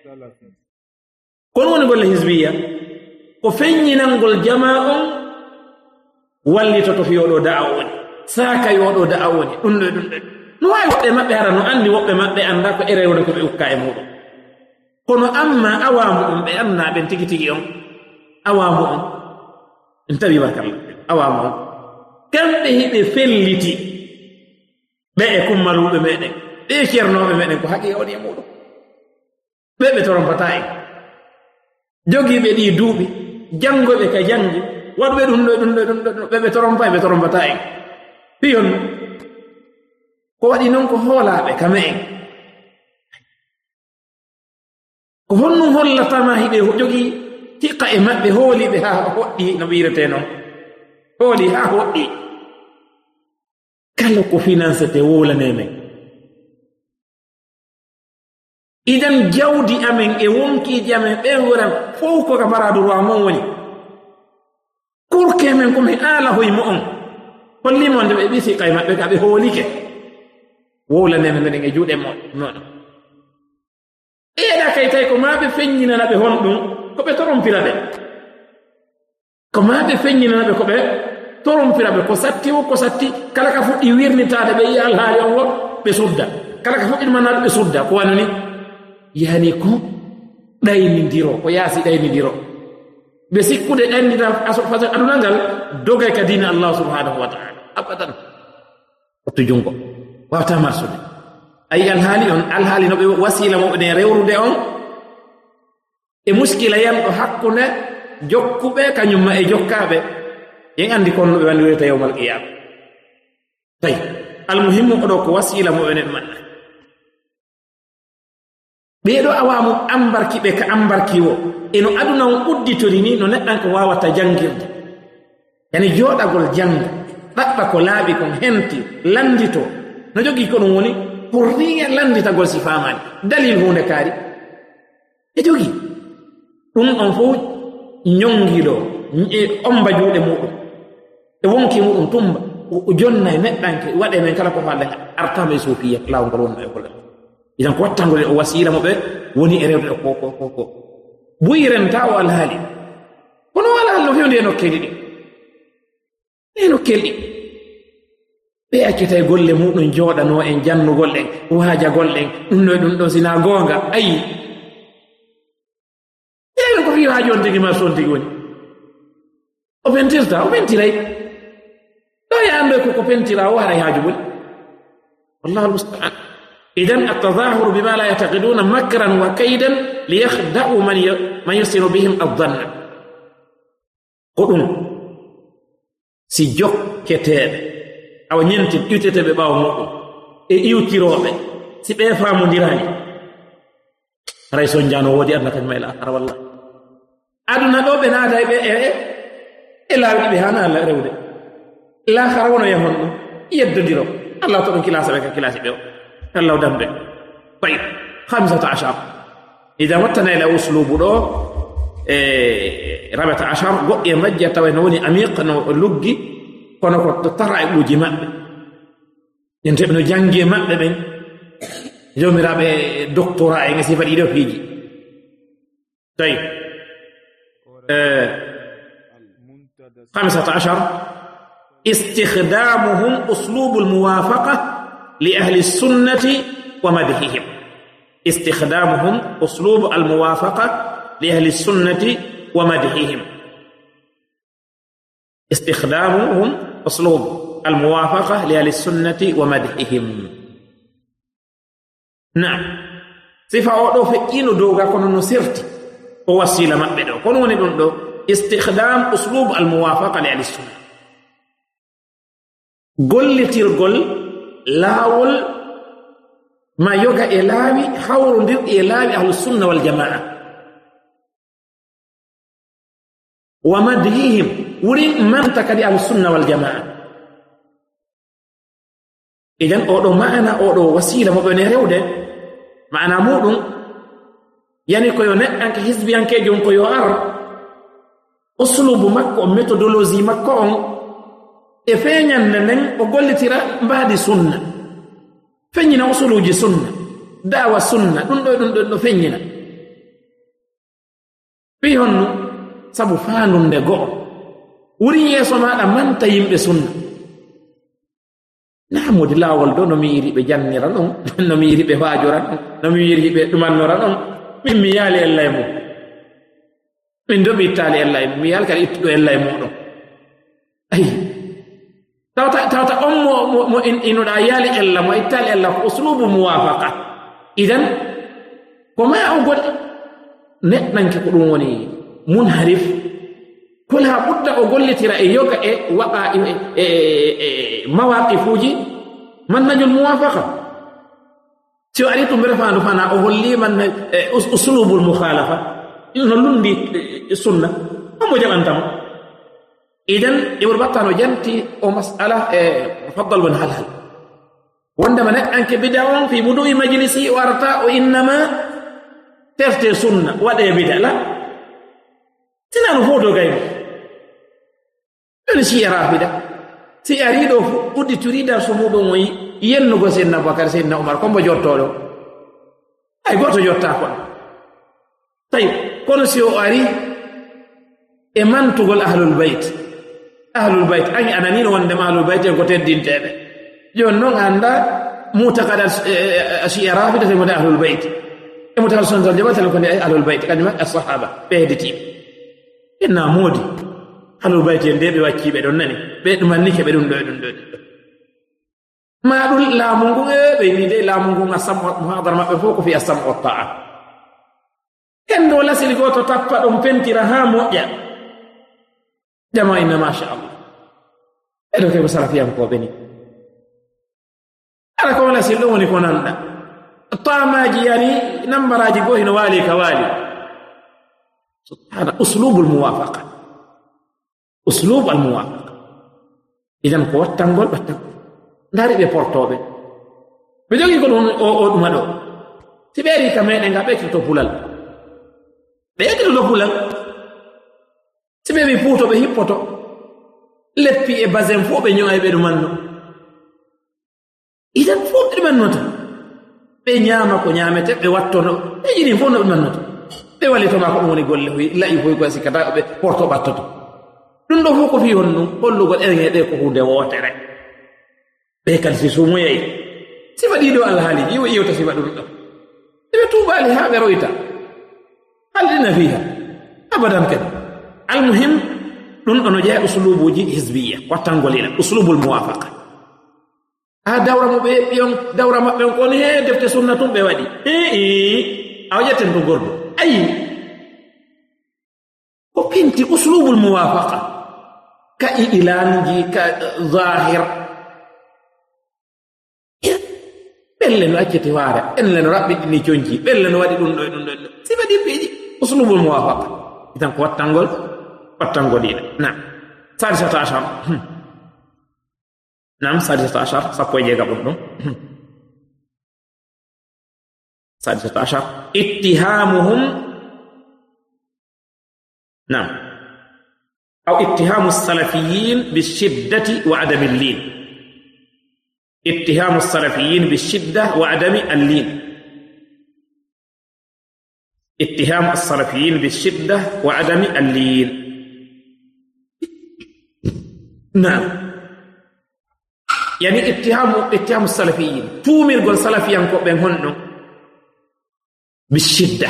kono woni golle hisbiya ko feññinangol jama on wallito to fiyoɗo da'a woni, saaka yoɗo da'a woni, ɗum ɗo ɗum ɗo no waawi woɓɓe maɓɓe hara no anndi woɓɓe maɓɓe annda ko ere woni ko ɓe ukka e muɗum. kono amma awaamu on ɓe anna ɓen tigi tigi on awaamu on en tawi barkalla awaamu on kamɓe hiɓe felliti ɓe e kummaluɓe meɗen ɓe ceernooɓe meɗen ko haqiiqa woni e muɗum, ɓe ɓe torompata en jogiiɓe ɗi duuɓi janngoɓe ka janngi waɗuɓe ɗum ɗo ɗum ɗo ɗum ɗo ɓe ɓe torompa ɓe torompata en. piyon ko waɗi noon ko hoolaaɓe kame en ko honnum hollatama hiɓe jogii hiqa e maɓɓe hooliɓe haa hoɗɗi no wiirete noon hooli haa hoɗɗi kala ko financete wolane men idan jawdi amen e wonkiiji amen ɓen woran fof ko ka baradu roi mon woni kurke men komi aala hoymo on hollimo nde ɓe ɓi hiqa e maɓɓe ka ɓe hoolike wolane men menen e juuɗe moɗon eeɗa kay tawi ko maa ɓe feññinana ɓe honɗum ko ɓe torompira ɓe ko maa ɓe feññinana ɓe ko ɓe torompira ɓe ko satti o ko satti kala ka fuɗɗi wirnitaade ɓe yiya alhaali on wo ɓe sudda kala ka fuɗɗiɗumanaɗo ɓe sudda ko wanoni yani ko ɗaynidiro ko yaasi ɗaynidiro ɓe sikkude ɗannita fasa aduna ngal dogay ka diina allah subhanahu wa taala abadan wattu jungo wawata marsude ayi alhaali on alhaali no ɓe wasila moɓe ne rewrude on e muskila yanɗo hakkunde jokkuɓe kañumma e jokkaaɓe yen anndi kon no ɓe wandireta yawmal qiyama tawi almuhimmu oɗo ko wasila moɓe nen manna ɓeeɗo awamu ambarki ɓe ka ambarki wo eno aduna on udditori ni no neɗɗan ko wawata jangirde yani jooɗagol janga ɗaɓɓa ko laaɓi kon henti landito no jogii ko ɗum woni pour rien landitagol si faamaani dalil hunde kaari e jogii ɗum on fof ñongiɗo e omba juuɗe muɗum e wonki muɗum tumba o jonna e neɗɗanke waɗe men kala ko faale artama e sofiya laawngol wonno e golle idan ko wattangol o wasiila mo ɓe woni e rewde ko ko ko ko buyirenta o alhaali kono alhaali no fewndi e nokkeli ɗi e nokkel ɗi ɓe accita e golle muɗum jooɗano en jannugol ɗen waajagol ɗen ɗum ɗo ɗum ɗo sina goonga ayi eɗen ko fiyo haa jooni tigi ma son tigi woni o pentirta o pentiray ɗo yaando e koko pentira o haray haaju woni wallahu almustaan idan altadahuru bima la yataqiduna makran wa kaydan liyakhda'u man man yusinu bihim addanna ko ɗum si jokketeɓe awa ñenti ƴuteteɓe ɓaawa muɗum e iwtiroɓe si ɓe faamodirani haray son jano woodi adna kañum e lahara wallah aduna ɗo ɓe naata ɓe e e laawi ɗiɓe hana allah rewde lahara wono yahon ɗum yeddodiro allah to ɗum kilasa ɓe ka kilasi ɓe o الله دم به طيب خمسة عشر إذا متنا إلى أسلوب له إيه رابعة عشر قوي مجة توينوني أميق نلقي كنا كنت ترى يوجي ماء ينتبه إنه جنجي ماء بين يوم رابع دكتوراه إنه سيفر إيده فيجي طيب إيه خمسة عشر استخدامهم أسلوب الموافقة لأهل السنة ومدحهم استخدامهم أسلوب الموافقة لأهل السنة ومدحهم استخدامهم أسلوب الموافقة لأهل السنة ومدحهم نعم صفة أولو فإنو دوغا كنو نسرت ووسيلة مقبدو كنو ندو استخدام أسلوب الموافقة لأهل السنة قل ترقل laawol ma yoga e laawi hawrondirɗi e laawi ahlusunna wal jamaa wa madhihim wuri manta kadi ahlusunna wal jamaa idan oɗo maana oɗo wasila mo ɓene rewde maana muɗum yani koyo neɗɗanke hisbiyankejo on koyo ar uslubu makko o méthodologie makko on e feeñande nden o gollitira mbaadi sunna feññina usuluuji sunna daawa sunna ɗum ɗo ɗum ɗo ɗo feññina fii honnu sabu faandunde go'o wuri yeeso maaɗa manta yimɓe sunna naamudi laawol do no mi yiri ɓe jannira ɗum no mi yiri ɓe faajora ɗum no mi yiri ɓe ɗumannora ɗum min mi yaali ella e mum min do mi ittaali ella e mum mi yaali kadi ittuɗo ella e muɗum ayi tawta tawta on mo mo inoɗa yaali ella mo ittaali ella ko uslubu muwafaqa idan ko ma o goɗɗi neɗɗanke ko ɗum woni munharif kola ɓudda o gollitira e yoga e waqa e mawaqifuji mannajul muwafaqa si o ari to mbere faandu fana o holli man uslubul mukhalafa no lundi sunna mo jabantam idan ibul battano janti o mas'ala e mufaddal wal halal wanda man anke bid'ah fi budu'i majlisi warta o inma terte sunna wade bid'ah la tinano foto gay en si rafida si arido uddi turida so mudo moy yenno go senna bakar senna umar ko mo jottodo ay goto jotta ko tay kono si o ari e mantugol ahlul bait ahlul bait ani ananino wonde ahlul bait ko teddintebe jon non anda mutakada asi rafida te mo ahlul bait e mutakal sunna jabata ko ni ahlul bait kadima as-sahaba beediti inna modi ahlul bait en de be waccibe don nani be dum annike be dum do dum do ma dul la mungu e be ni de la mungu asam muhadara mabbe foko fi asam wa ta'a ken do la sili goto tappa dum pentira ha moja jama inna ma sha Allah edo ke salafiyan ko beni ala ko la sili woni ko nanda tamaji yani nambaraji go hino wali kawali subhana uslubul muwafaqa uslub al muwafaqa idan ko wattangol battangol ndari be portobe be jogi ko non o o duma do tiberi kamene ngabe to pulal be to do pulal tibebi puto be hippoto leppi e bazen fo be nyoay be do manno idan fo be manno be nyaama ko nyaamete be wattono be jini fo no be manno be wali to ma ko woni golle wi la i foy ko sikata be porto battoto dum do fo ko fi honnu hollugol ene de ko hunde wotere be kan si sumo yayi sifa dido alhali yiwo yewta sifa dum do be tuba ali ha be roita halina fiha abadan kan almuhim dum ono jaa uslubuji hizbiyya watangolina uslubul muwafaqa a dawra mo be biyon dawra mabbe ko ni he defte sunnatum be wadi eh eh awjaten do gordo ay ko pinti uslubul muwafaqa ka ilanji ka zahir belle no accete waare elle no rabbi ni jonji belle no wadi dum do dum do sifa di beji uslubul muwafaqa itan ko wattangol wattangolina na sadisata ashar nam sadisata ashar sappo jega boddo sadisata ashar ittihamuhum nam aw ittihamu as-salafiyyin bishiddati wa adami al-lin اتهام السلفيين بالشدة وعدم اللين اتهام السلفيين بالشدة وعدم اللين نعم يعني اتهام اتهام السلفيين تومر قول سلفيان كو بين هنو بالشدة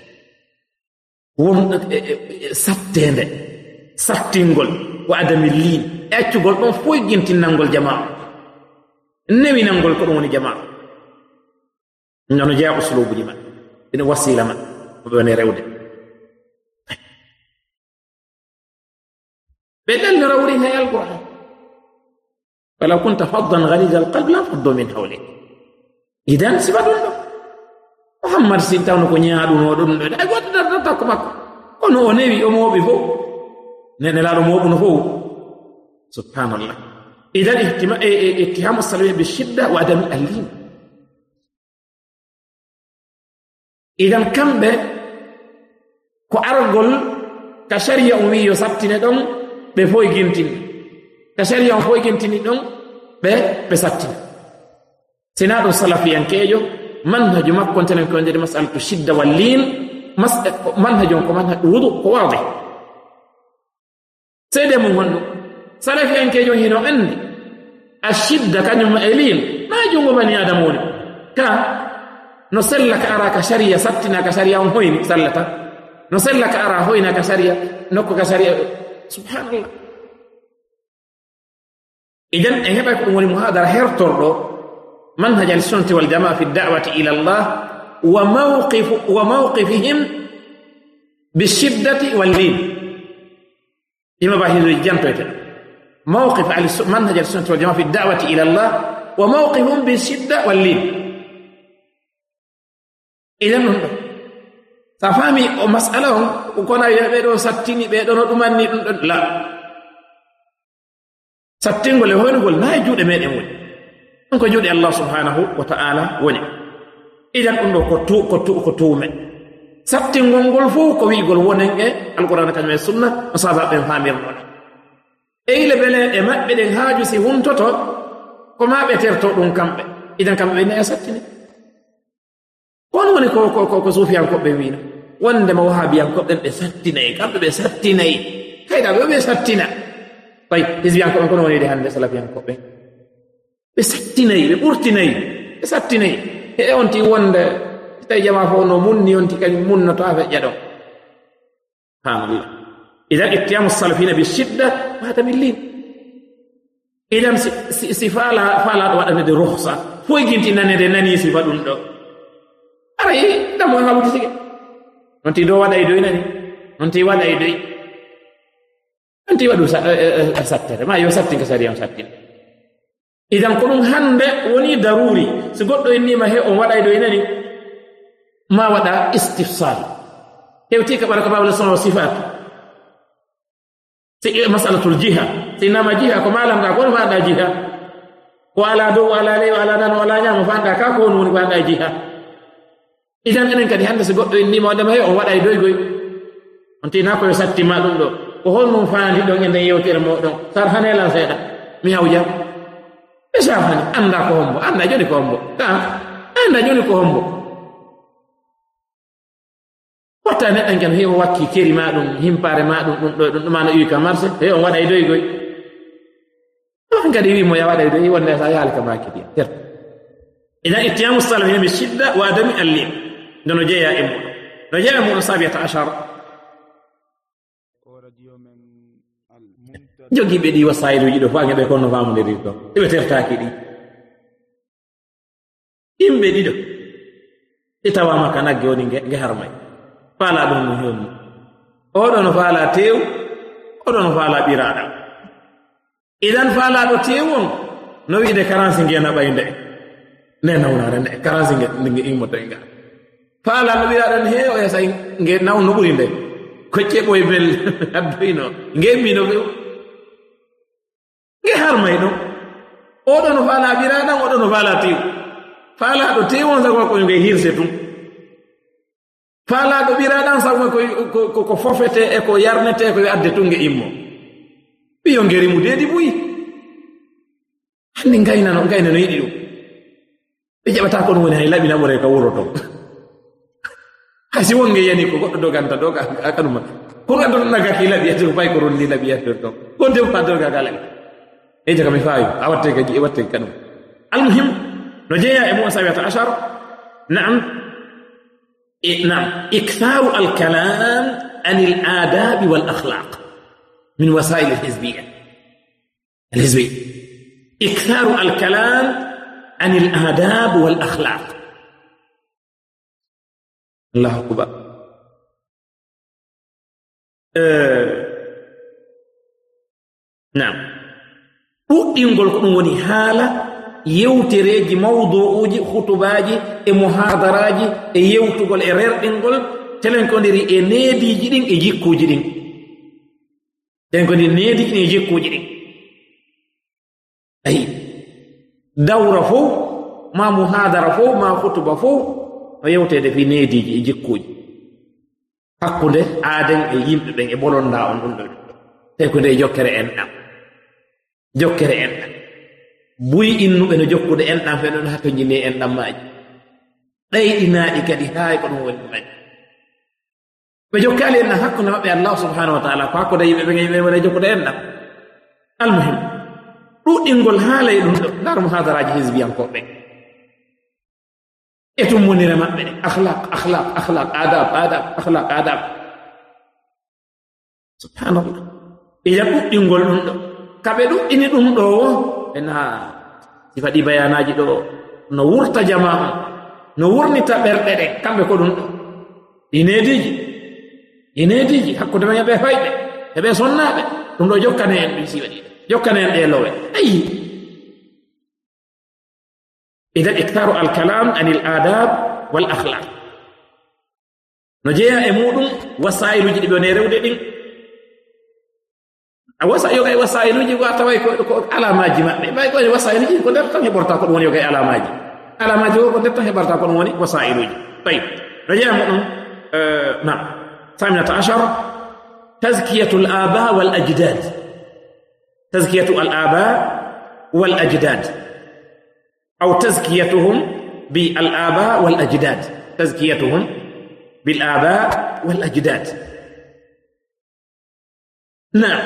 ستين ستين قول وعدم اللين اتو قول من فوق جنتين نقول جماعة نبي نقول كروني جماعة نحن جاء أسلوب جماعة إن وسيلة ما بني رودة بدل رودة هي القرآن فلو كنت فظا غليظ القلب لا فضوا من حولك إذا سبحان محمد سنتاون كونيا دون ودون لا قد تتكما كونو نبي أمو بفو ننلا أمو بنفو سبحان الله إذا اتهام السلفيين بالشدة وعدم اللين إذا كم به كأرجل كشريعة أمي يسبتين دم بفوي جنتين كشريعة فوي جنتين دم به بسبتين سناد السلفيين كيجو منهج ما كنت نكون جري مسألة الشدة واللين منهج ومنهج وضوء واضح سيدي من سلفيان كيجو هنا أني الشدة كان يوم إلين ما يجون بني آدمون كا نسلك أراك شريعة سبتنا كشريعة هوين سلتا نسلك أرا هوين كشريعة نكو كشريعة سبحان الله إذن إنه يكون المهادرة هيرتورو منهج السنة والجماعة في الدعوة إلى الله وموقف وموقفهم بالشدة واللين إما باهي الجنة موقف على منهج السنة والجماعة في الدعوة إلى الله وموقفهم بالشدة واللين إذن sa fami o mas'ala on kono ɓe ɗo sattini ɓe ɗo no ɗumanni ɗum ɗon la sattingol e hoynugol na e juuɗe meɗen woni ɗum ko juuɗe Allah subhanahu wa ta'ala woni idan ɗum ɗo ko tu ko tu ko tuume sattingol ngol fof ko wi'gol wonen e alqur'ana kañum e sunna o sahabaɓen famirnoɗo e ile bele e maɓɓe ɗen haaju si huntoto ko ma ɓe terto ɗum kamɓe idan kamɓe ɓe neya sattini kon woni ko ko ko suufiyankoɓe wino wondema wahabiyankoɓen ɓe sattinayi kamɓe ɓe sattinayi kayɗa ɓe ɓe sattina way hisbiyankoɓe kono wonide hannde salafiyankoɓe ɓe sattinayi ɓe ɓurtinayi ɓe sattinayi e on ti wonde tawi jama fof no munni on ti kadi munnoto a feƴƴa ɗon subhanallah idan ittiyamu salafina bi shidda mata min lin idan si, si faala faalaɗo waɗanede ruhsa foy ginti nanede nani sifa ɗum ɗo arayi ɗamo haɓuti sige non ti do waɗay doy nani non ti waɗay doy non ti waɗu sattere ma yo sattinka sariyam sattin idan ko ɗum hande woni daruri si goɗɗo innima he on waɗay doy nani ma waɗa istifsal hewti ka ɓara ka babal sono sifat si masalatul jiha si nama jiha ko malam ga kono faɗa jiha ko ala dow ala ley ala nan wala ñama faɗa ka ko woni faɗa jiha idan enen kadi hande si goɗɗo innima waɗama he on waɗay doy goy on tina koye sattima ɗum ɗo ko holmum faandi ɗon e nden yewtere moɗon sar hanelan seeɗa mi hawjam ɓe safani anda ko hombo anda joni ko hombo ka anda joni ko hombo watta neɗɗan kam he o wakki keri ma ɗum himpare ma ɗum ɗum ɗo ɗum ɗumano iwi ka marché he on waɗay doy goy on kadi wimo ya waɗay doy wonde sa yaali ka makidi ter idan ittiyamu salafina bi shidda wa adami allim ndono jeeya e muɗum no jeeya muɗum sabiyata achar jogiiɓe ɗi wasailuji ɗo fa ngeɓe kono famodiri ɗo ɗiɓe tertaki ɗi yimɓe ɗiɗo ɗi tawama ka nagge woni nge harmay faala ɗum no hewni oɗo no faala tew oɗo no faala ɓiraɗam idan faalaɗo tew on no wiide karansi ngena ɓaynde nde nawnare nde karansi nge immoto e ngal faala no ɓiraɗan he o yasa nge naw no ɓuri nde kocce ɓoye bel addoyno ngemmino ɓew nge harmay ɗum oɗo no faala ɓiraɗam oɗo no faala tew faalaɗo tew on sago koye nge hirse tum faalaɗo ɓiraɗam sago ko ko fofete e ko yarnete ko adde tun nge immo ɓiyo ngerimu deedi buyi hande gaynano gayna no yiɗi ɗum ɓe jaɓata ko ɗum woni hay laɓina ɓore ka wuro ton hay si wonge yani ko goɗɗo doganta doga akanuma ko gaddo nagaki laɓiyate ko fay ko ronni laɓiyate ton konte fa doga kala e jaga mi faawi a watte gaji e watte kanum almuhim no jeeya e mo sabiyata achar naam نعم إكثار الكلام عن الآداب والأخلاق من وسائل الحزبية الحزبية إكثار الكلام عن الآداب والأخلاق الله أكبر أه. نعم ɗuɗɗingol ko ɗum woni haala yewtereeji mawduuji khutubaaji e muhadaraji e yewtugol e rerɗingol telenkondiri e neediiji ɗin e jikkuuji ɗin telenkondiri neediiji ɗin e jikkuuji ɗin ayi dawra fof ma muhadara fof ma khutuba fof no yewteede fi neediiji e jikkuuji hakkunde aaden e yimɓe ɓen e bolonda on ɗum ɗo tawi ko nde jokkere en ɗam jokkere en ɗam buyi innuɓe no jokkude en ɗam fe ɗon hakko jinni en ɗam maaji ɗayɗinaaɗi kadi haay ko ɗum woni ɗumen ɓe jokkaali en ɗam hakkunde maɓɓe Allah subhanahu wa taala ko hakkude yimɓe ɓe yimɓe wona jokkude en ɗam almuhim ɗuɗɗingol haalay ɗum ɗo ndar muhadaraji hisbiyankoɓe e tum wonire maɓɓe ɗe akhlaq akhlaq akhlaq adab adab akhlaq adab subhanallah ija ɗuɗɗingol ɗum ɗo kaɓe ɗuɗɗini ɗum ɗo en ha si faɗi bayanaji ɗo no wurta jama on no wurnita ɓerɗe ɗe kamɓe ko ɗum ɗo ɗi neediji ɗi neediji hakkude men ɓe fayɓe eɓe sonnaɓe ɗum ɗo jokkane en ɗum si waɗi jokkane en ɗe lowe ayi idan iktaru alkalam an il adab wal akhlaq no jeeya e muɗum wasailuji ɗi ɓe rewde ɗin a wasa yoga e wasailuji ko a taway ko alamaji maɓɓe ɓay ko wasailuji ko nder tan heɓorta ko ɗum woni yoga e alamaji alamaji o ko nder tan heɓarta ko ɗum woni wasailuji طيب no jeeya muɗum نعم ثامنة عشر تزكية الآباء والأجداد تزكية الآباء والأجداد أو تزكيتهم بالآباء والأجداد تزكيتهم بالآباء والأجداد نعم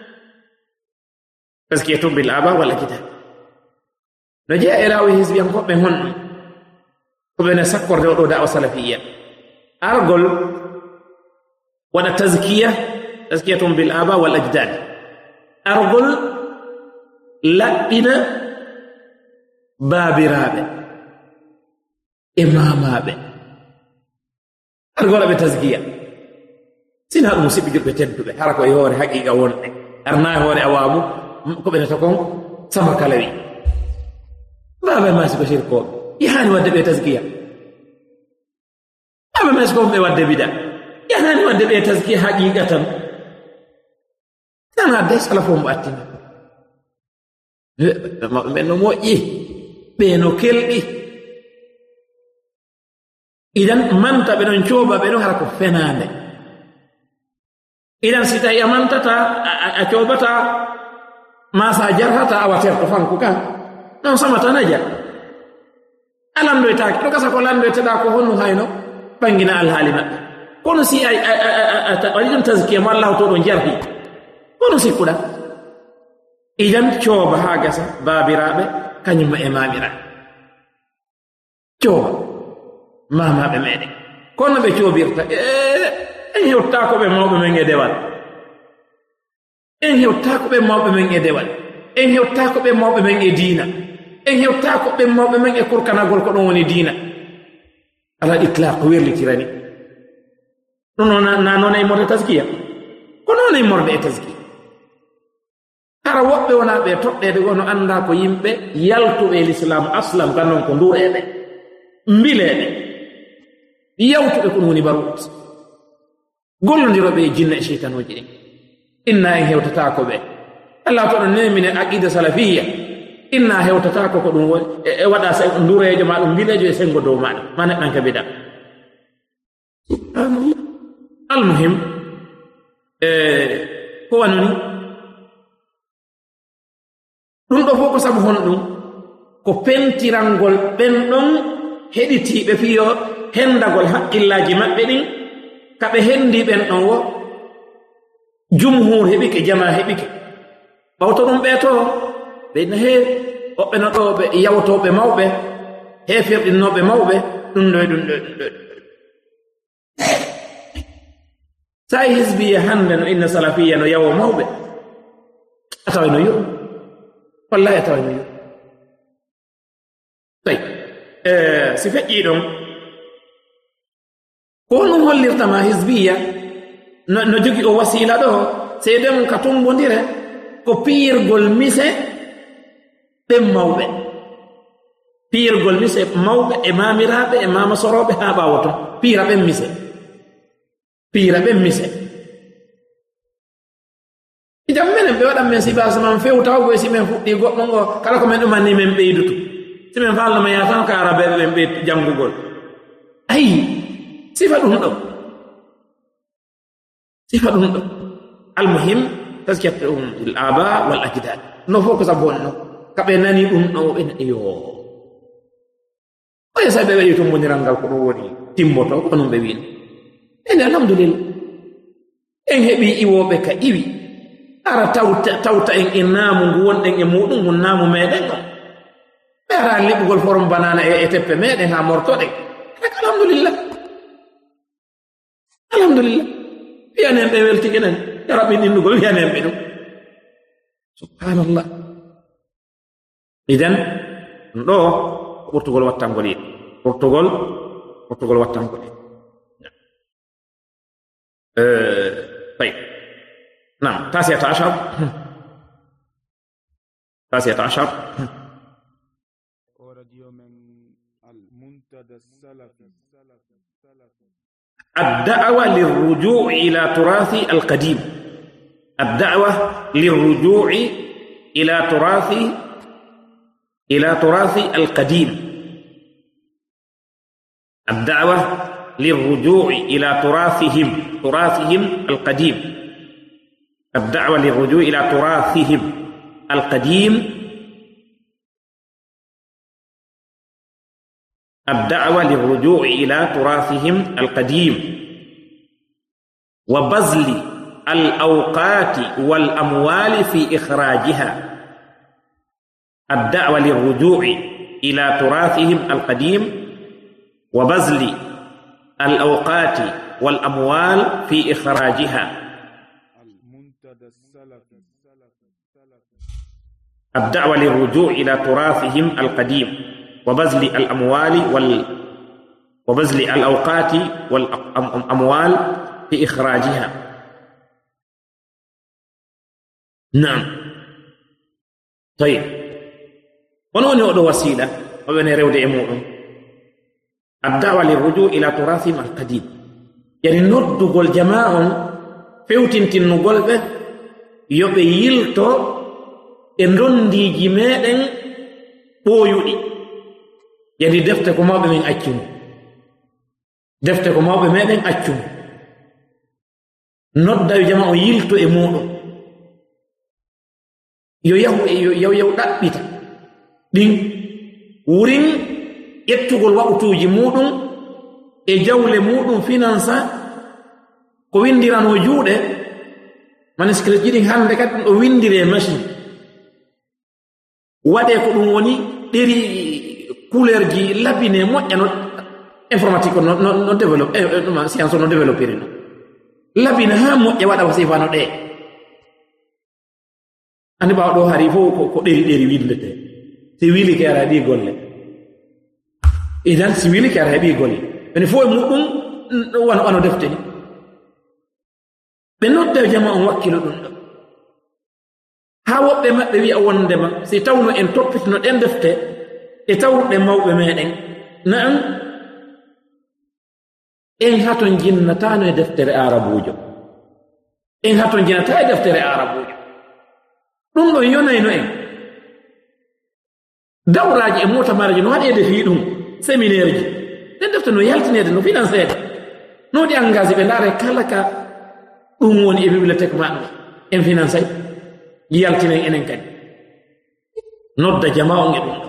تزكيتهم بالآباء والأجداد نجاء إلى وهز بينكم بهن وبين سكر دو دعوة سلفية أرجل ولا تزكية تزكيتهم بالآباء والأجداد أرجل لأنا باب رابع إمام رابع أرجل بتزكية سينها المصيب يجب تدب حركة يهور حقيقة ون أرناه هور أوامو كبيرة تكون سمر كلامي باب ما سبشير كوب يهاني ودب تزكية باب ما سكوب ودب بدا يهاني ودب تزكية حقيقة كان هذا سلفهم باتنا بينو مو إيه بينو كل إيه إذن من تبينو نشوبا بينو هركو فنانه إذن سيتا يمنتتا أشوبتا ما ساجرتا أواتير تفانكو كان نعم سمتا نجا ألم دويتاك لو كسا كولان دويتاك هونو هاينو بانجنا الهالنا كونو سي أجن تزكية ما الله تودون جرهي كونو سي كودا إذن شوبا هاجسا بابرابي كان إمامنا شوبا ماما بميني كونو بشوبيرتا en hewta ko be mawbe men e dewal en hewta ko be mawbe men e dewal en hewta ko be mawbe men e diina en hewta ko be mawbe men e kurkanagol ko don woni diina ala itlaq werlitirani non na non ay morde tazkiya ko non ay morde tazkiya ara wobbe wona be toddede gono anda ko yimbe yaltu e l'islam aslam kanon ko ndurebe mbilebe yawtu be ko woni barut gollondiroɓe e jinna e cheytanoji ɗin inna en hewtatako ɓe allah to ɗon nemine aqida salafiya inna hewtatako ko ɗum woni e waɗa ndurejo ma ɗum mbilejo e sengo dow maɗa ma neɗɗan ka bida subhanallah almuhim e ko wanoni ɗum ɗo fof ko sabu hono ɗum ko pentirangol ɓen ɗon heɗitiɓe fiyo hendagol haqqillaji maɓɓe ɗin kaɓe hendi ɓen ɗon wo jumhur heɓike jama heɓike ɓawto ɗum ɓeeto ɓeyna he woɓɓe no ɗo ɓe yawtoɓe mawɓe he firɗinnoɓe mawɓe ɗum ɗo ɗum ɗo ɗum ɗo sa hisbiya hande no inna salafiya no yawo mawɓe a tawa no yo wallahi a tawa no yo tay si feƴƴi ɗon ko ɗum hollirtama hisbiya no jogi o wasila ɗo seede mum ka tumbodire ko piirgol mise ɓen mawɓe piirgol mise mawɓe e mamiraɓe e mama soroɓe ha ɓawo ton piira ɓen mise piira ɓen mise jam minen ɓe waɗan men sibasa man fewtawgo e si men fuɗɗi goɗɗo ngo kala ko men ɗumanni men ɓeydutu si men fallama ya tan ko arabeɓe ɓen ɓe janngugol ayi sifa ɗum ɗo sifa ɗum ɗo almuhim taskiyatuhum bil aba wal ajdad no fof ko sabu wonno kaɓe nani ɗum ɗo ɓe yo oya sa ɓe waɗi tombodiral ngal ko ɗum woni timmoto ko ɗum ɓe wino ene alhamdulillah en heɓi iwoɓe ka iwi ara tawta tawta en e naamu ngu wonɗen e muɗum ngun naamu meɗen on ɓe ara liɓugol forom banana e teppe meɗen ha mortoɗen aka alhamdulillah alhamdulillah wiyanen ɓe weltigenen yaraɓin innugol wiyanen ɓe ɗum subhanallah idan ɗum ɗo ɓurtugol wattangol yiɗi ɓurtugol ɓurtugol wattangol yiɗi طيب نعم تاسعة عشر تاسعة عشر راديو من المنتدى السلفي الدعوة للرجوع إلى تراث القديم الدعوة للرجوع إلى تراث إلى تراث القديم الدعوة للرجوع إلى تراثهم تراثهم القديم الدعوة للرجوع إلى تراثهم القديم الدعوة للرجوع إلى تراثهم القديم وبذل الأوقات والأموال في إخراجها الدعوة للرجوع إلى تراثهم القديم وبذل الأوقات والأموال في إخراجها الدعوة للرجوع إلى تراثهم القديم وبذل الأموال وال وبذل الأوقات والأموال في إخراجها. نعم. طيب ونوني أدو وسيلة وبني رود إمورهم الدعوة للرجوع إلى تراثهم القديم يعني نردو الجماعة فيوتين تنقل به يبي يلتو إنرندي جماعة بويودي يعني دفتكم ما بمن أجم دفتكم ما بمن أجم نرد الجماعة يلتو إمورهم yo yahu yo yaw yaw dabbita din wurin yettugol waqtuji mudum e jawle mudum finance ko windirano juude manuscript ji hande kat do windire machine wade ko dum woni deri couleur ji labine mojjano informatique no no, no develop eh, no science no developer no labine ha mojja wada wasifano de andi bawo do hari fo ko deri deri windete si wili ke ara di golle idan si wili ke ara di golle ben fo mudum wano wano defte ni ben nodde jama on wakkilo dum ha wobbe mabbe wi wonde ma si tawno en toppitino den defte e tawrude mawbe meden na'am en haton jinnatano e deftere arabujo en haton jinnata e deftere arabujo dum do yonayno en dawraaji e mota maraji no hade defi dum séminaire ji den defte no yaltinede no financede no di engagé be ndare kala ka dum woni e bibliothèque ma en financé yaltinen enen kadi nodda jamaa on e dum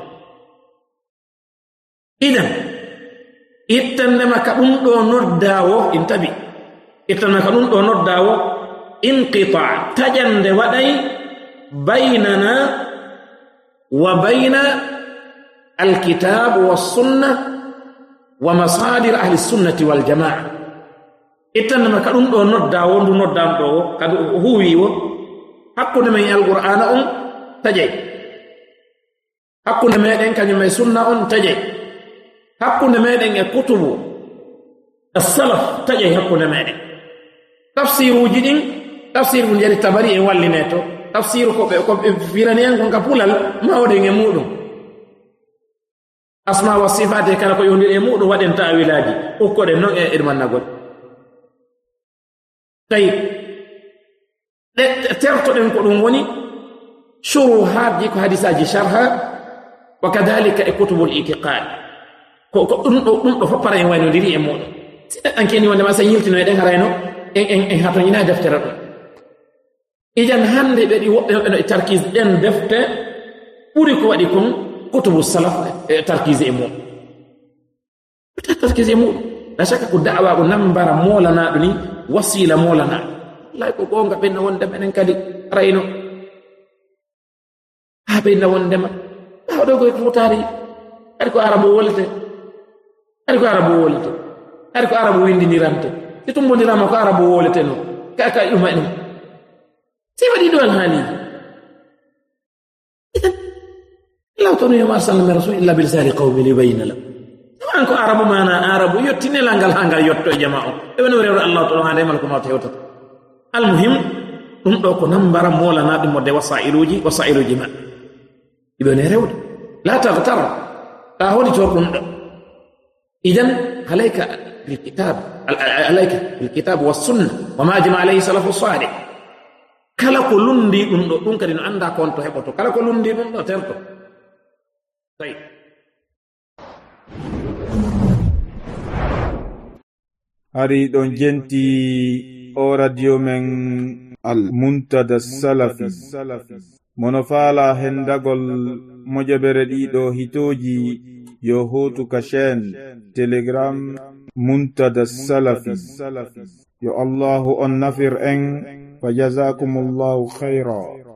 idan ittande maka dum do noddawo intabi ittande maka dum do noddawo inqita tajande waday بيننا وبين الكتاب والسنة ومصادر أهل السنة والجماعة إتنا ما كانوا دو نودا وندو نودا دو كادو هويو حقو نمي القرآن أم تجي حقو نمي دين كان يمي سنة أم تجي حقو نمي دين كتب السلف تجي حقو نمي دين تفسير وجدين تفسير من يلي تبري والي نيتو tafsir ko be ko firani en ko kapulal mawde nge mudum asma wa sifati kala ko yondi e mudum waden ta'wilaji o ko de non e irman nagol tay de terto den ko dum woni shuruhat ji ko hadisaji sharha wa kadhalika e kutubul itiqad ko ko dum do dum do fa pare en wayno diri e mudum sida ankeni wonde ma sa yiltino e den harayno en en en hato ina deftere do ijan hande be di wobbe no tarkiz den defte buri ko wadi kon kutubu salaf tarkiz e mo tarkiz e mo la shaka ko da'wa ko nambara molana duni wasila molana lay ko gonga ben wonde benen kadi rayno ha ben wonde ma ha do ko mutari ari ko arabo wolete ari ko arabo wolete ari ko arabo windini ramte ti tumbondirama ko arabo wolete no kaka yumani سيما دي دول هاني إذن لا تنوي ما أرسلنا من رسول إلا بلسان قوم ليبين له سواء كو عرب ما أنا عرب يتني لانغال هانغال يوتو جماعه ابن ورير الله تعالى هذا ملك ما تيوت المهم دum do ko nambara mola na dum de wasailuji wasailuji ma ibn rewd la taghtar ta holi to dum idan halayka بالكتاب عليك بالكتاب والسنة وما أجمع عليه سلف الصالح kala ko lundi ɗum ɗo ɗum kadi no anda ko on to heɓoto kala ko lundi ɗum ɗo terto tawi hari ɗon jenti o radio men al muntada salafi mono faala hendagol moƴoɓere ɗiɗo hitoji yo hotu ka chaine telegram muntada salafi yo allahu on nafir en fa jazakumullahu khayra.